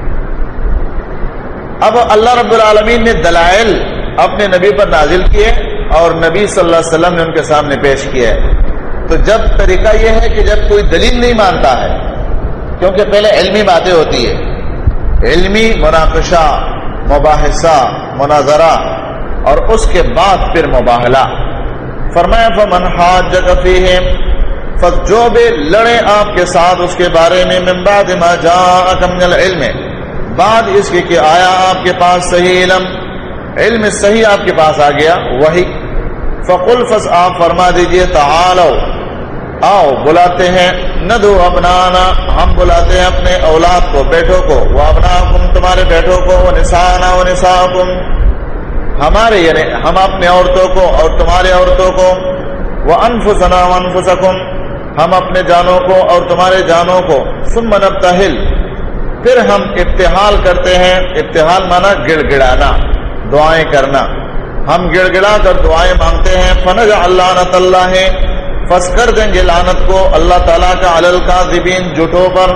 اب اللہ رب العالمین نے دلائل اپنے نبی پر نازل کیے اور نبی صلی اللہ علیہ وسلم نے ان کے سامنے پیش کیا ہے۔ تو جب طریقہ یہ ہے کہ جب کوئی دلیل نہیں مانتا ہے، کیونکہ پہلے علمی باتیں ہوتی ہے، علمی مناقشہ، مباحثہ، مناظرہ، اور اس کے بعد پھر مباہلہ۔ فرمایا فَمَنْ حَاجَّكَ فِيهِ، جو بھی لڑے آپ کے ساتھ اس کے بارے میں مِن بَعْدِ مَا جَاءَكَ مِنَ الْعِلْمِ، بعد اس کے کہ آیا آپ کے پاس صحیح علم صحیح آپ کے پاس آ گیا وہی، فَقُلْ آپ فرما دیجئے تعالوا، آؤ بلاتے ہیں، ندعو ابنانا، ہم بلاتے ہیں اپنے اولاد کو، بیٹوں کو، وابناکم تمہارے بیٹوں کو، ونسانا ونساکم ہمارے یعنی ہم اپنے عورتوں کو اور تمہارے عورتوں کو، وانفسنا وانفسکم ہم اپنے جانوں کو اور تمہارے جانوں کو، ثم نبتہل پھر ہم ابتحال کرتے ہیں، ابتحال مانا گڑ گڑانا، دعائیں کرنا، ہم گڑ گڑا کر دعائیں مانگتے ہیں، فنجعل لعنت اللہ پس کر دیں گے لعنت کو اللہ تعالیٰ کا علی الکاذبین جھوٹوں پر۔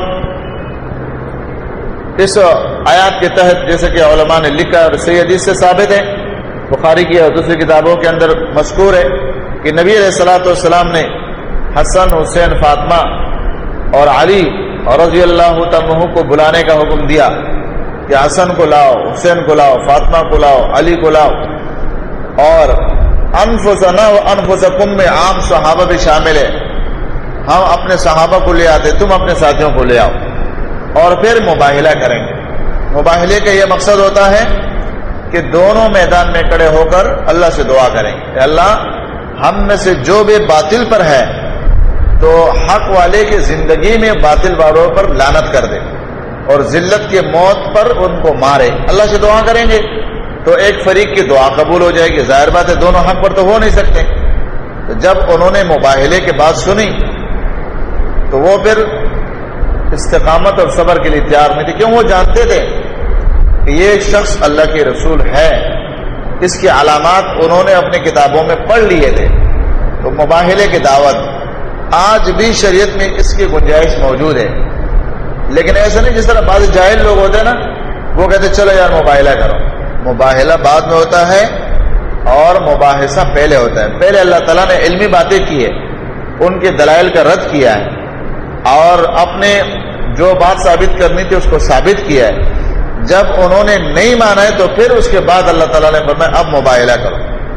اس آیات کے تحت جیسے کہ علماء نے لکھا اور صحیح حدیث سے ثابت ہے، بخاری کی اور دوسری کتابوں کے اندر مذکور ہے کہ نبی علیہ الصلوۃ والسلام نے حسن، حسین، فاطمہ اور علی اور رضی اللہ تعالیٰ عنہ کو بلانے کا حکم دیا کہ حسن کو لاؤ، حسین کو لاؤ، فاطمہ کو لاؤ، علی کو لاؤ، اور انفسنا و انفسکم میں عام صحابہ بھی شامل ہے، ہم اپنے صحابہ کو لے آتے، تم اپنے ساتھیوں کو لے آؤ، اور پھر مباہلہ کریں گے۔ مباہلے کا یہ مقصد ہوتا ہے کہ دونوں میدان میں کھڑے ہو کر اللہ سے دعا کریں کہ اللہ ہم میں سے جو بھی باطل پر ہے تو حق والے کی زندگی میں باطل والوں پر لعنت کر دے اور ذلت کے موت پر ان کو مارے، اللہ سے دعا کریں گے تو ایک فریق کی دعا قبول ہو جائے گی۔ ظاہر بات ہے دونوں حق پر تو ہو نہیں سکتے، تو جب انہوں نے مباہلے کے بعد سنی تو وہ پھر استقامت اور صبر کے لیے تیار نہیں تھے، کیوں وہ جانتے تھے کہ یہ شخص اللہ کے رسول ہے، اس کی علامات انہوں نے اپنی کتابوں میں پڑھ لیے تھے۔ تو مباہلے کی دعوت آج بھی شریعت میں اس کی گنجائش موجود ہے، لیکن ایسا نہیں جس طرح بعض جاہل لوگ ہوتے ہیں نا، وہ کہتے چلو یار مباہلہ کرو۔ مباہلہ بعد میں ہوتا ہے اور مباحثہ پہلے ہوتا ہے۔ پہلے اللہ تعالیٰ نے علمی باتیں کی ہے، ان کے دلائل کا رد کیا ہے اور اپنے جو بات ثابت کرنی تھی اس کو ثابت کیا ہے۔ جب انہوں نے نہیں مانا ہے تو پھر اس کے بعد اللہ تعالیٰ نے فرمایا اب مباہلہ کرو۔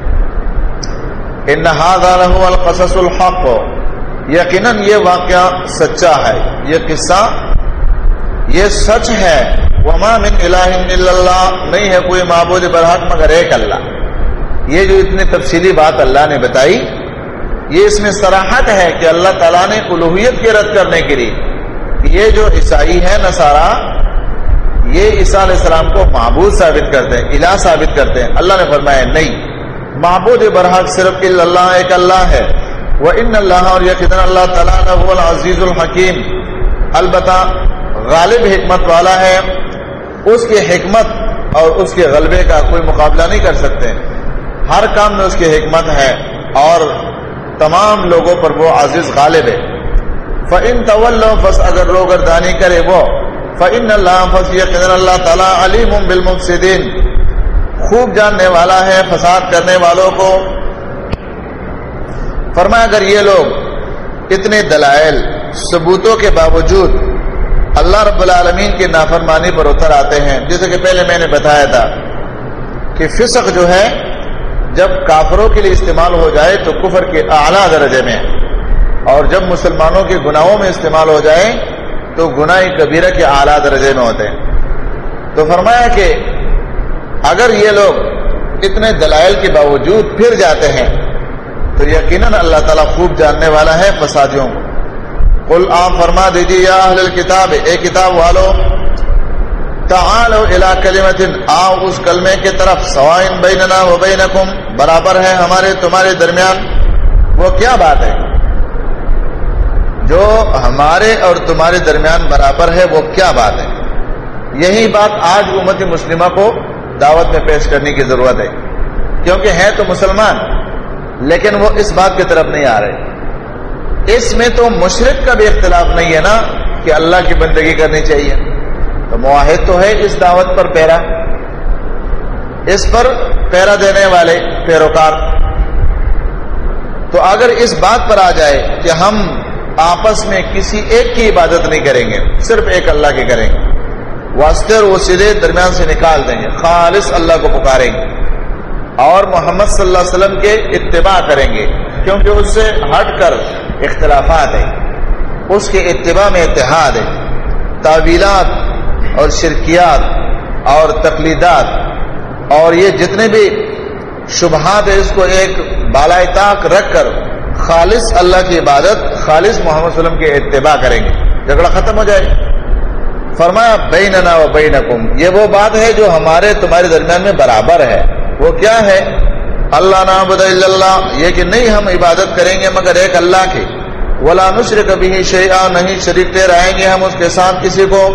ان ھذا لہو القصص الحق، یقیناً یہ واقعہ سچا ہے، یہ قصہ یہ سچ ہے۔ وما من الہ الا اللہ، نہیں ہے کوئی معبود برحق مگر ایک اللہ۔ یہ جو اتنی تفصیلی بات اللہ نے بتائی، یہ اس میں صراحت ہے کہ اللہ تعالیٰ نے الوہیت کے رد کرنے کے لیے یہ جو عیسائی ہے نصارہ، یہ عیسیٰ علیہ السلام کو معبود ثابت کرتے ہیں، الہ ثابت کرتے ہیں۔ اللہ نے فرمایا نہیں، معبود برحق صرف اللہ ایک اللہ ہے۔ وَإِنَّ اللَّهَ، اور یقیناً اللہ تعالیٰ هو العزیز الحکیم، البتہ غالب حکمت والا ہے، اس کی حکمت اور اس کے غلبے کا کوئی مقابلہ نہیں کر سکتے، ہر کام میں اس کی حکمت ہے اور تمام لوگوں پر وہ عزیز غالب ہے۔ فَإِن تَوَلَّوْا، پس اگر روگردانی کرے وہ، فَإِنَّ اللَّهَ، پس یقیناً اللہ تعالیٰ علیم بالمفسدین، خوب جاننے والا ہے فساد کرنے والوں کو۔ فرمایا اگر یہ لوگ اتنے دلائل ثبوتوں کے باوجود اللہ رب العالمین کی نافرمانی پر اتر آتے ہیں، جیسے کہ پہلے میں نے بتایا تھا کہ فسق جو ہے جب کافروں کے لیے استعمال ہو جائے تو کفر کے اعلیٰ درجے میں، اور جب مسلمانوں کے گناہوں میں استعمال ہو جائے تو گناہ کبیرہ کے اعلیٰ درجے میں ہوتے ہیں۔ تو فرمایا کہ اگر یہ لوگ اتنے دلائل کے باوجود پھر جاتے ہیں تو یقیناً اللہ تعالیٰ خوب جاننے والا ہے فسادیوں کو۔ قل آپ فرما دیجیے یا اہل الکتاب، اے کتاب والو، تعالوا الی کلمۃ، آؤ اس کلمے کی طرف، سواء بیننا و بینکم، برابر ہے ہمارے تمہارے درمیان۔ وہ کیا بات ہے جو ہمارے اور تمہارے درمیان برابر ہے؟ وہ کیا بات ہے؟ یہی بات آج امت مسلمہ کو دعوت میں پیش کرنے کی ضرورت ہے، کیونکہ ہیں تو مسلمان لیکن وہ اس بات کی طرف نہیں آ رہے۔ اس میں تو مشرک کا بھی اختلاف نہیں ہے نا کہ اللہ کی بندگی کرنی چاہیے، تو موحد تو ہے اس دعوت پر پیرا، اس پر پیرا دینے والے پیروکار۔ تو اگر اس بات پر آ جائے کہ ہم آپس میں کسی ایک کی عبادت نہیں کریں گے، صرف ایک اللہ کی کریں گے، واسطے اور وسیلے درمیان سے نکال دیں گے، خالص اللہ کو پکاریں گے اور محمد صلی اللہ علیہ وسلم کے اتباع کریں گے، کیونکہ اس سے ہٹ کر اختلافات ہیں، اس کے اتباع میں اتحاد ہے۔ تعویلات اور شرکیات اور تقلیدات اور یہ جتنے بھی شبہات ہیں، اس کو ایک بالائے طاق رکھ کر خالص اللہ کی عبادت، خالص محمد صلی اللہ علیہ وسلم کے اتباع کریں گے، جھگڑا ختم ہو جائے۔ فرمایا بیننا و بینکم، یہ وہ بات ہے جو ہمارے تمہارے درمیان میں برابر ہے۔ وہ کیا ہے؟ اللہ نعبد الا اللہ، یہ کہ نہیں ہم عبادت کریں گے مگر ایک اللہ کی، ولا نشرک بہ شیئا، نہیں شریک ٹھہرائیں گے ہم اس کے ساتھ کسی کو،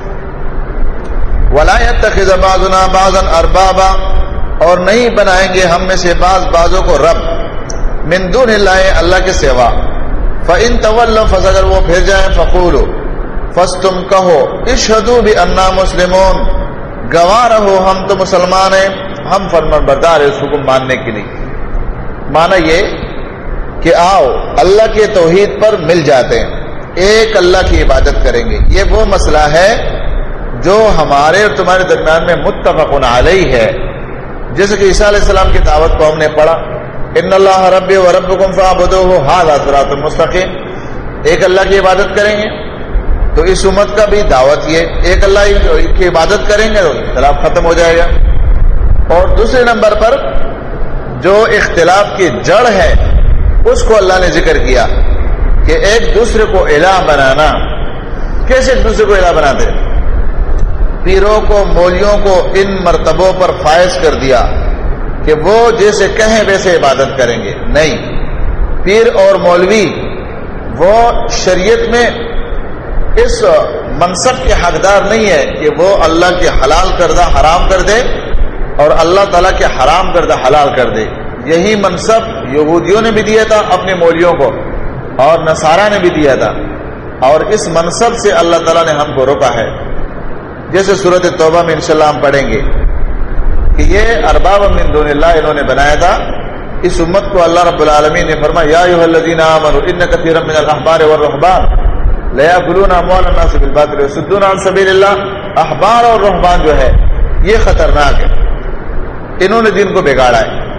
ولا یتخذ بعضنا بعضا اربابا، اور نہیں بنائیں گے ہم میں سے بعض بعضوں کو رب، من دون اللہ، اللہ کے سوا۔ فإن تولوا، پس اگر وہ پھر جائیں، فقولوا، پس تم کہو، اشہدوا بأننا مسلمون، گواہ رہو ہم تو مسلمان ہیں، ہم فرمانبردار ہیں اس حکم ماننے کے لیے۔ معنی یہ کہ آؤ اللہ کے توحید پر مل جاتے ہیں، ایک اللہ کی عبادت کریں گے۔ یہ وہ مسئلہ ہے جو ہمارے اور تمہارے درمیان میں متفق علیہ ہے، جیسے کہ عیسیٰ علیہ السلام کی دعوت کو ہم نے پڑھا، ان اللہ ربی و ربکم فاعبدوہ ھذا صراط مستقیم، ایک اللہ کی عبادت کریں گے۔ تو اس امت کا بھی دعوت یہ ایک اللہ کی عبادت کریں گے تو اختلاف ختم ہو جائے گا۔ اور دوسرے نمبر پر جو اختلاف کی جڑ ہے اس کو اللہ نے ذکر کیا کہ ایک دوسرے کو الہ بنانا۔ کیسے ایک دوسرے کو الہ بناتے؟ پیروں کو، مولیوں کو ان مرتبوں پر فائز کر دیا کہ وہ جیسے کہیں ویسے عبادت کریں گے۔ نہیں، پیر اور مولوی وہ شریعت میں اس منصب کے حقدار نہیں ہے کہ وہ اللہ کے حلال کردہ حرام کر دے اور اللہ تعالیٰ کے حرام کردہ حلال کر دے۔ یہی منصب یہودیوں نے بھی دیا تھا اپنے مولیوں کو اور نصارہ نے بھی دیا تھا، اور اس منصب سے اللہ تعالیٰ نے ہم کو روکا ہے۔ جیسے سورۃ توبہ میں انشاءاللہ ہم پڑھیں گے کہ یہ ارباب من دون اللہ انہوں نے بنایا تھا۔ اس امت کو اللہ رب العالمین نے فرمایا یا ایھا الذین آمنوا ان کثیرا من الاحبار والرہبان لیاکلون اموال الناس بالباطل ویصدون عن سبیل اللہ۔ احبار اور رہبان جو ہے یہ خطرناک ہے، انہوں نے دین کو بگاڑا ہے۔